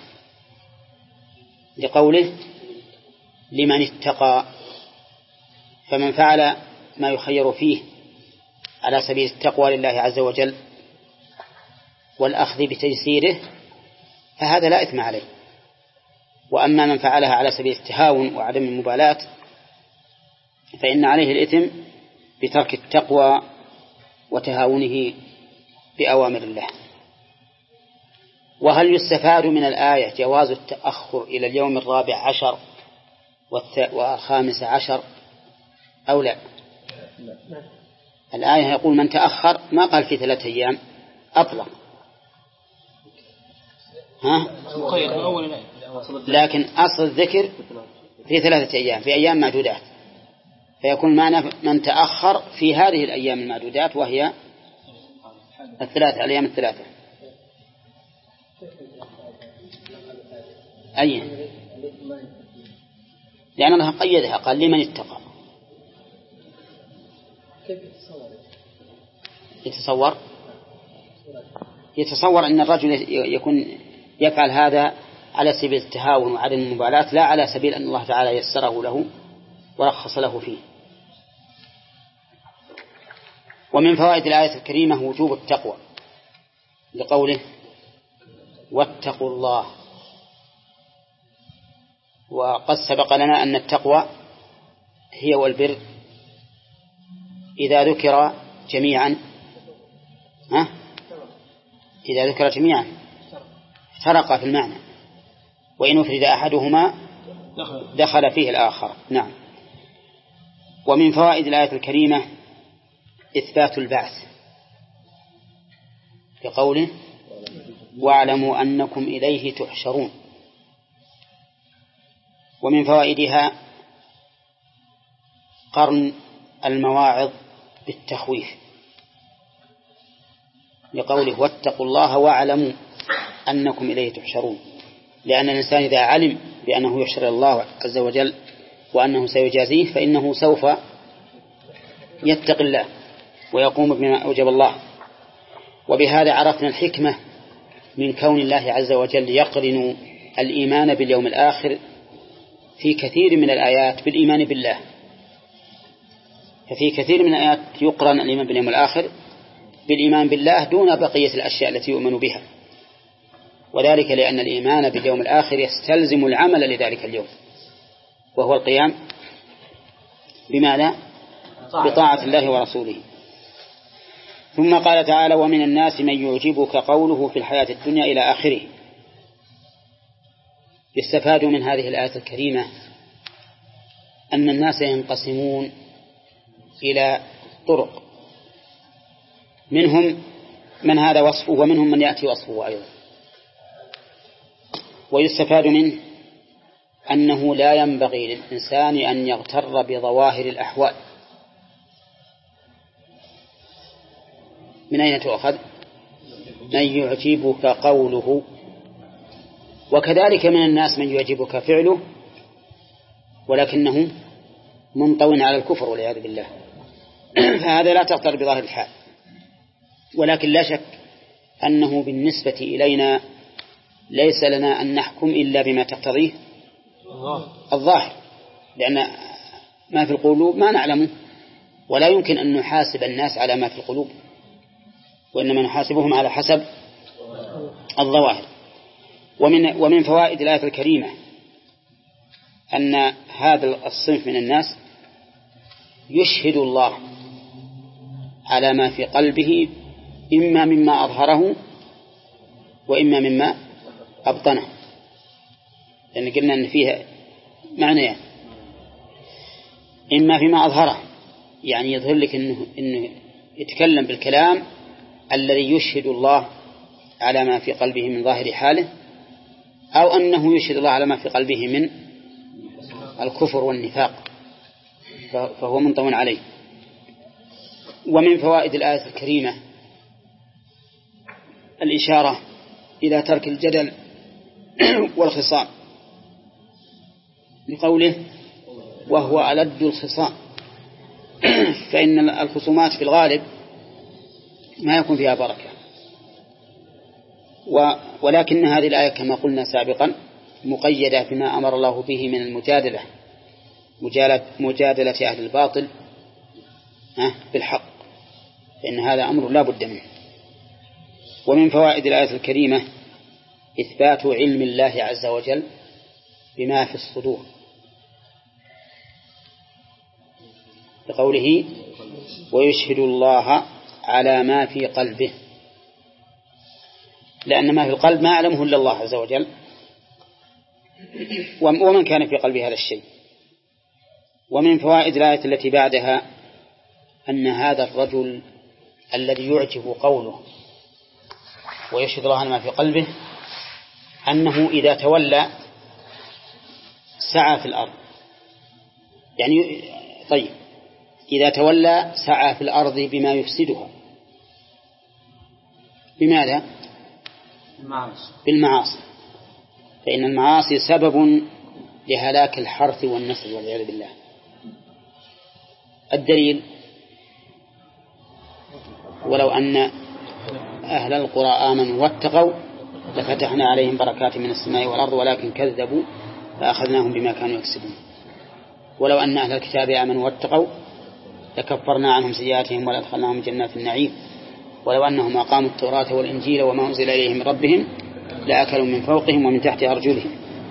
لقوله لمن اتقى. فمن فعل ما يخير فيه على سبيل التقوى لله عز وجل والأخذ بتيسيره فهذا لا إثم عليه. وأما من فعلها على سبيل التهاون وعدم المبالاة فإن عليه الإثم بترك التقوى وتهاونه بأوامر الله. وهل يستفاد من الآية جواز التأخر إلى اليوم الرابع عشر والخامس عشر أو لا؟ الآية يقول من تأخر، ما قال في ثلاثة أيام، أطلق، ها؟ لكن أصل الذكر في ثلاثة أيام، في أيام معدودات، فيكون معنى من تأخر في هذه الأيام المعدودات وهي الثلاثة، الأيام الثلاثة. أي لأن الله قيدها، قال لمن اتقى. يتصور يتصور أن الرجل يكون يفعل هذا على سبيل التهاون وعدم المبالاة، لا على سبيل أن الله تعالى يسره له ورخص له فيه. ومن فوائد الآية الكريمة وجوب التقوى لقوله واتقوا الله. وقد سبق لنا أن التقوى هي والبر إذا ذكر جميعا ها؟ إذا ذكر جميعا افترقا في المعنى، وإن أفرد أحدهما دخل فيه الآخر. نعم. ومن فوائد الآية الكريمة إثبات البعث بقوله واعلموا أنكم إليه تحشرون. ومن فوائدها قرن المواعظ بالتخويف لقوله واتقوا الله واعلموا أنكم إليه تحشرون، لأن الإنسان إذا علم بأنه يحشر الله عز وجل وأنه سيجازيه فإنه سوف يتقي الله ويقوم بما أوجب الله. وبهذا عرفنا الحكمة من كون الله عز وجل يقرن الإيمان باليوم الآخر في كثير من الآيات بالإيمان بالله. ففي كثير من الآيات يقرن الإيمان باليوم الآخر بالإيمان بالله دون بقية الأشياء التي يؤمن بها، وذلك لأن الإيمان باليوم الآخر يستلزم العمل لذلك اليوم، وهو القيام بماذا؟ بطاعة الله ورسوله. ثم قال تعالى ومن الناس من يعجبك قوله في الحياة الدنيا إلى آخره. يستفاد من هذه الآية الكريمة أن الناس ينقسمون إلى طرق، منهم من هذا وصفه ومنهم من يأتي وصفه أيضا. ويستفاد منه أنه لا ينبغي للإنسان أن يغتر بظواهر الأحوال. من أين تؤخذ؟ من يعجبك قوله. وكذلك من الناس من يعجبك فعله ولكنه منطو على الكفر والعياذ بالله، فهذا لا تغتر بظاهر الحال. ولكن لا شك أنه بالنسبة إلينا ليس لنا أن نحكم إلا بما تقتضيه الظاهر، لأن ما في القلوب ما نعلمه، ولا يمكن أن نحاسب الناس على ما في القلوب، وإنما نحاسبهم على حسب الظواهر. ومن, ومن فوائد الآية الكريمة أن هذا الصنف من الناس يشهد الله على ما في قلبه إما مما أظهره وإما مما أبطنه، لأن قلنا أن فيها معنيان، إما فيما أظهره يعني يظهر لك إنه, إنه يتكلم بالكلام الذي يشهد الله على ما في قلبه من ظاهر حاله، أو أنه يشهد الله على ما في قلبه من الكفر والنفاق فهو منطوي عليه. ومن فوائد الآية الكريمة الإشارة إلى ترك الجدل والخصام بقوله وهو ألد الخصام، فإن الخصومات في الغالب ما يكون فيها بركة، ولكن هذه الآية كما قلنا سابقا مقيدة بما أمر الله به من المجادلة، مجادلة أهل الباطل بالحق، فإن هذا أمر لا بد منه. ومن فوائد الآية الكريمة إثبات علم الله عز وجل بما في الصدور، بقوله ويشهد الله على ما في قلبه، لأن ما في القلب ما يعلمه إلا الله عز وجل، ومن كان في قلبه هذا الشيء. ومن فوائد الآية التي بعدها أن هذا الرجل الذي يعجب قوله ويشهد الله على ما في قلبه أنه إذا تولى سعى في الأرض، يعني طيب إذا تولى سعى في الأرض بما يفسدها. بماذا؟ بالمعاصي، فإن المعاصي سبب لهلاك الحرث والنسل والعياذ بالله. الدليل ولو أن أهل القرى آمنوا واتقوا لفتحنا عليهم بركات من السماء والأرض ولكن كذبوا فأخذناهم بما كانوا يكسبون. ولو أن أهل الكتاب آمنوا واتقوا لكفرنا عنهم سيئاتهم ولأدخلناهم جنات النعيم ولو أنهم أقاموا التوراة والإنجيل وما أنزل إليهم من ربهم لأكلوا من فوقهم ومن تحت أرجلهم.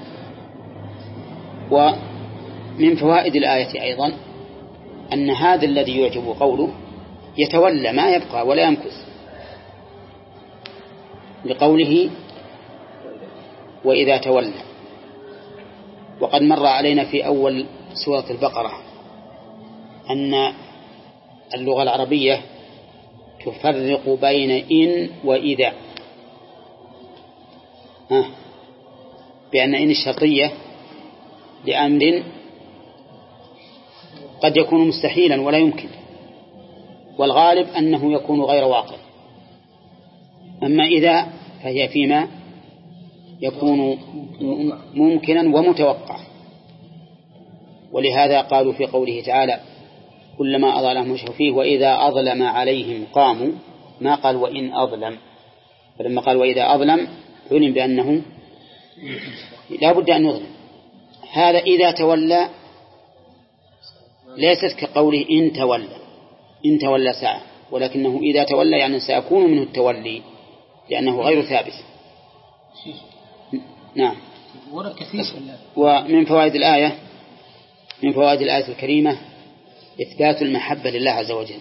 ومن فوائد الآية أيضا أن هذا الذي يعجب قوله يتولى ما يبقى ولا يمكث، لقوله وإذا تولى. وقد مر علينا في أول سورة البقرة أن اللغة العربية تفرق بين إن وإذا، ها بأن إن الشرطية لأمر قد يكون مستحيلا ولا يمكن، والغالب أنه يكون غير واقع. أما إذا فهي فيما يكون ممكنا ومتوقع. ولهذا قالوا في قوله تعالى كلما أظلم مشوا فيه وإذا أظلم عليهم قاموا، ما قال وإن أظلم، فلما قال وإذا أظلم علم بأنه لا بد أن يظلم. هذا إذا تولى ليست كقوله إن تولى، إن تولى ساعة، ولكنه إذا تولى يعني سيكون منه التولي لأنه غير ثابت. نعم. ومن فوائد الآية من فوائد الآية الكريمة إثبات المحبة لله عز وجل،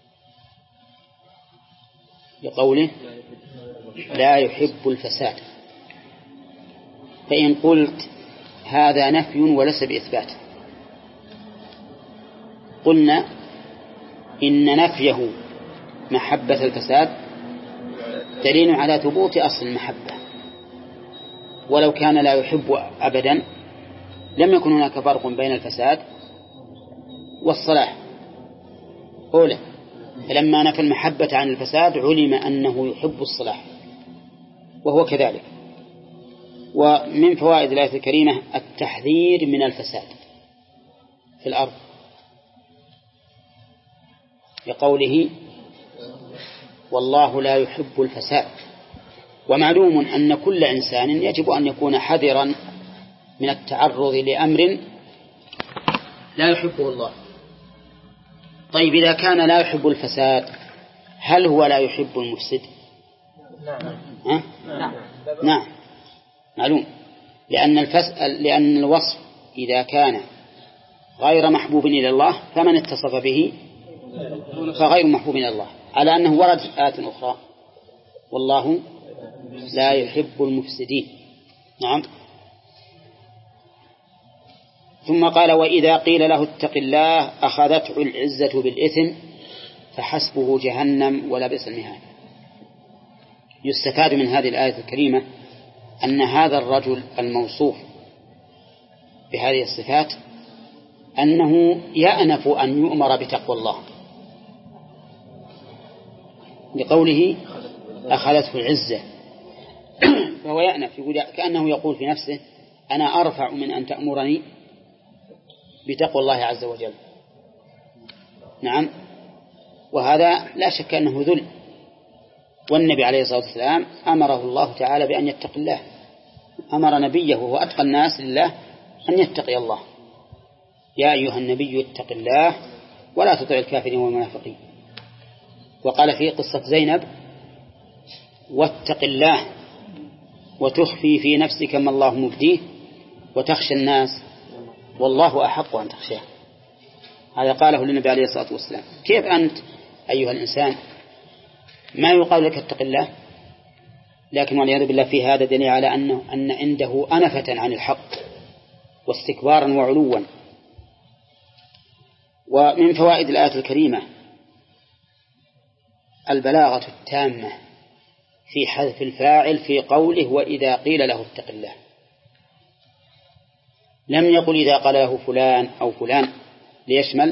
لقوله لا يحب الفساد. فإن قلت هذا نفي وليس بإثبات قلنا إن نفيه محبة الفساد دليل على ثبوت أصل المحبة، ولو كان لا يحب أبدا لم يكن هناك فرق بين الفساد والصلاح. أولا فلما نفى المحبة عن الفساد علم أنه يحب الصلاح وهو كذلك. ومن فوائد الآية الكريمة التحذير من الفساد في الأرض، لقوله والله لا يحب الفساد. ومعلوم أن كل إنسان يجب أن يكون حذرا من التعرض لأمر لا يحبه الله. طيب إذا كان لا يحب الفساد هل هو لا يحب المفسد؟ نعم نعم, نعم. معلوم، لأن, لأن الوصف إذا كان غير محبوب إلى الله فمن اتصف به فغير محبوب إلى الله، على أنه ورد في آيات أخرى والله لا يحب المفسدين. نعم. ثم قال وإذا قيل له اتق الله أخذته العزة بالإثم فحسبه جهنم ولبئس المهاد. يستفاد من هذه الآية الكريمة أن هذا الرجل الموصوف بهذه الصفات أنه يأنف أن يؤمر بتقوى الله، لقوله أخذته العزة، فهو يأنف، يقول كأنه يقول في نفسه أنا أرفع من أن تأمرني بتقوى الله عز وجل. نعم، وهذا لا شك أنه ذل، والنبي عليه الصلاة والسلام أمره الله تعالى بأن يتقي الله، أمر نبيه وهو أتقى الناس لله أن يتقي الله: يا أيها النبي اتق الله ولا تطع الكافرين والمنافقين. وقال في قصة زينب: واتق الله وتخفي في نفسك ما الله مبديه وتخشى الناس والله أحق أن تخشاه. هذا قاله للنبي عليه الصلاة والسلام. كيف أنت أيها الإنسان ما يقال لك اتق الله، لكن والعياذ بالله في هذا دليل على أنه أن عنده أنفة عن الحق واستكبارا وعلوا. ومن فوائد الآية الكريمة البلاغة التامة في حذف الفاعل في قوله: وإذا قيل له اتق الله. لم يقل إذا قال له فلان أو فلان، ليشمل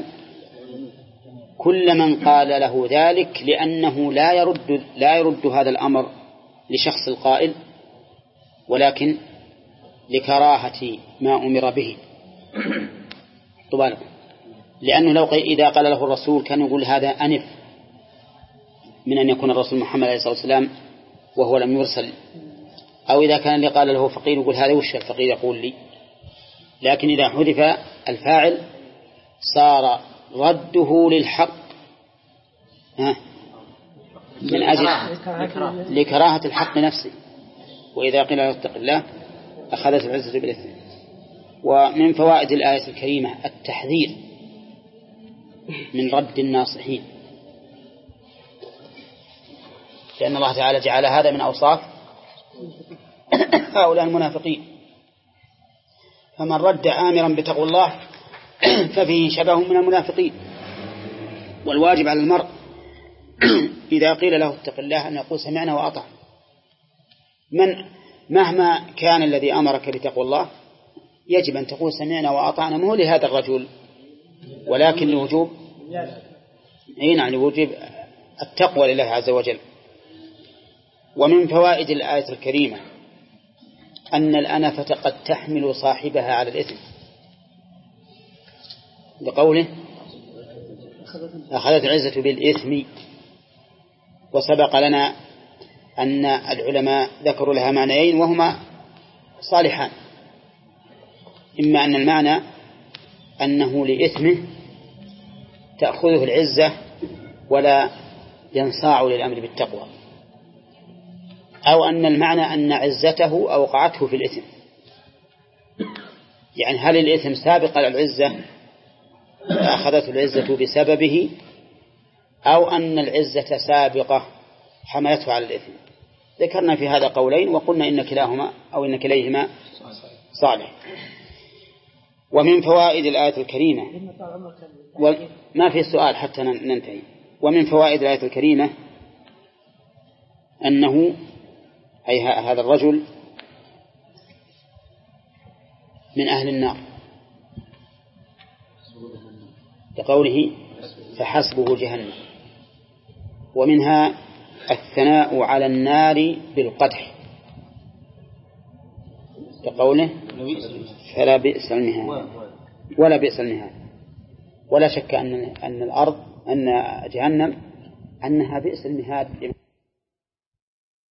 كل من قال له ذلك، لأنه لا يرد لا يرد هذا الأمر لشخص القائل، ولكن لكراهة ما أمر به. طبعا لأنه لو إذا قال له الرسول كان يقول هذا أنف من أن يكون الرسول محمد عليه الصلاة والسلام وهو لم يرسل، أو إذا كان اللي قال له فقير يقول هذا وش الفقير يقول لي. لكن إذا حذف الفاعل صار رده للحق من أجل لكراهة الحق نفسه، وإذا قيل له اتق الله أخذت العزة بالإثم. ومن فوائد الآية الكريمة التحذير من رد الناصحين، لأن الله تعالى جعل هذا من أوصاف هؤلاء المنافقين. فمن رد آمرا بتقوى الله ففيه شبه من المنافقين. والواجب على المرء إذا قيل له اتق الله أن يقول سمعنا وأطعنا. من مهما كان الذي أمرك بتقوى الله يجب أن تقول سمعنا وأطعنا، مو لهذا الرجل ولكن لوجوب نعم لوجوب التقوى لله عز وجل. ومن فوائد الآية الكريمة أن الأنفة قد تحمل صاحبها على الإثم، بقوله أخذت العزة بالإثم. وسبق لنا أن العلماء ذكروا لها معنيين وهما صالحان: إما أن المعنى أنه لإثمه تأخذه العزة ولا ينصاع للأمر بالتقوى، أو أن المعنى أن عزته أوقعته في الإثم. يعني هل الإثم سابق على العزة فأخذته العزة بسببه، أو أن العزة سابقة حملته على الإثم. ذكرنا في هذا قولين وقلنا إن كلاهما أو إن كليهما صالح. ومن فوائد الآية الكريمة وما في سؤال حتى ننتهي. ومن فوائد الآية الكريمة أنه أي هذا الرجل من أهل النار، لقوله فحسبه جهنم. ومنها الثناء على النار بالقدح، لقوله فلا بئس المهاد ولا بئس المهاد. ولا شك أن أن الأرض أن جهنم أنها بئس المهاد.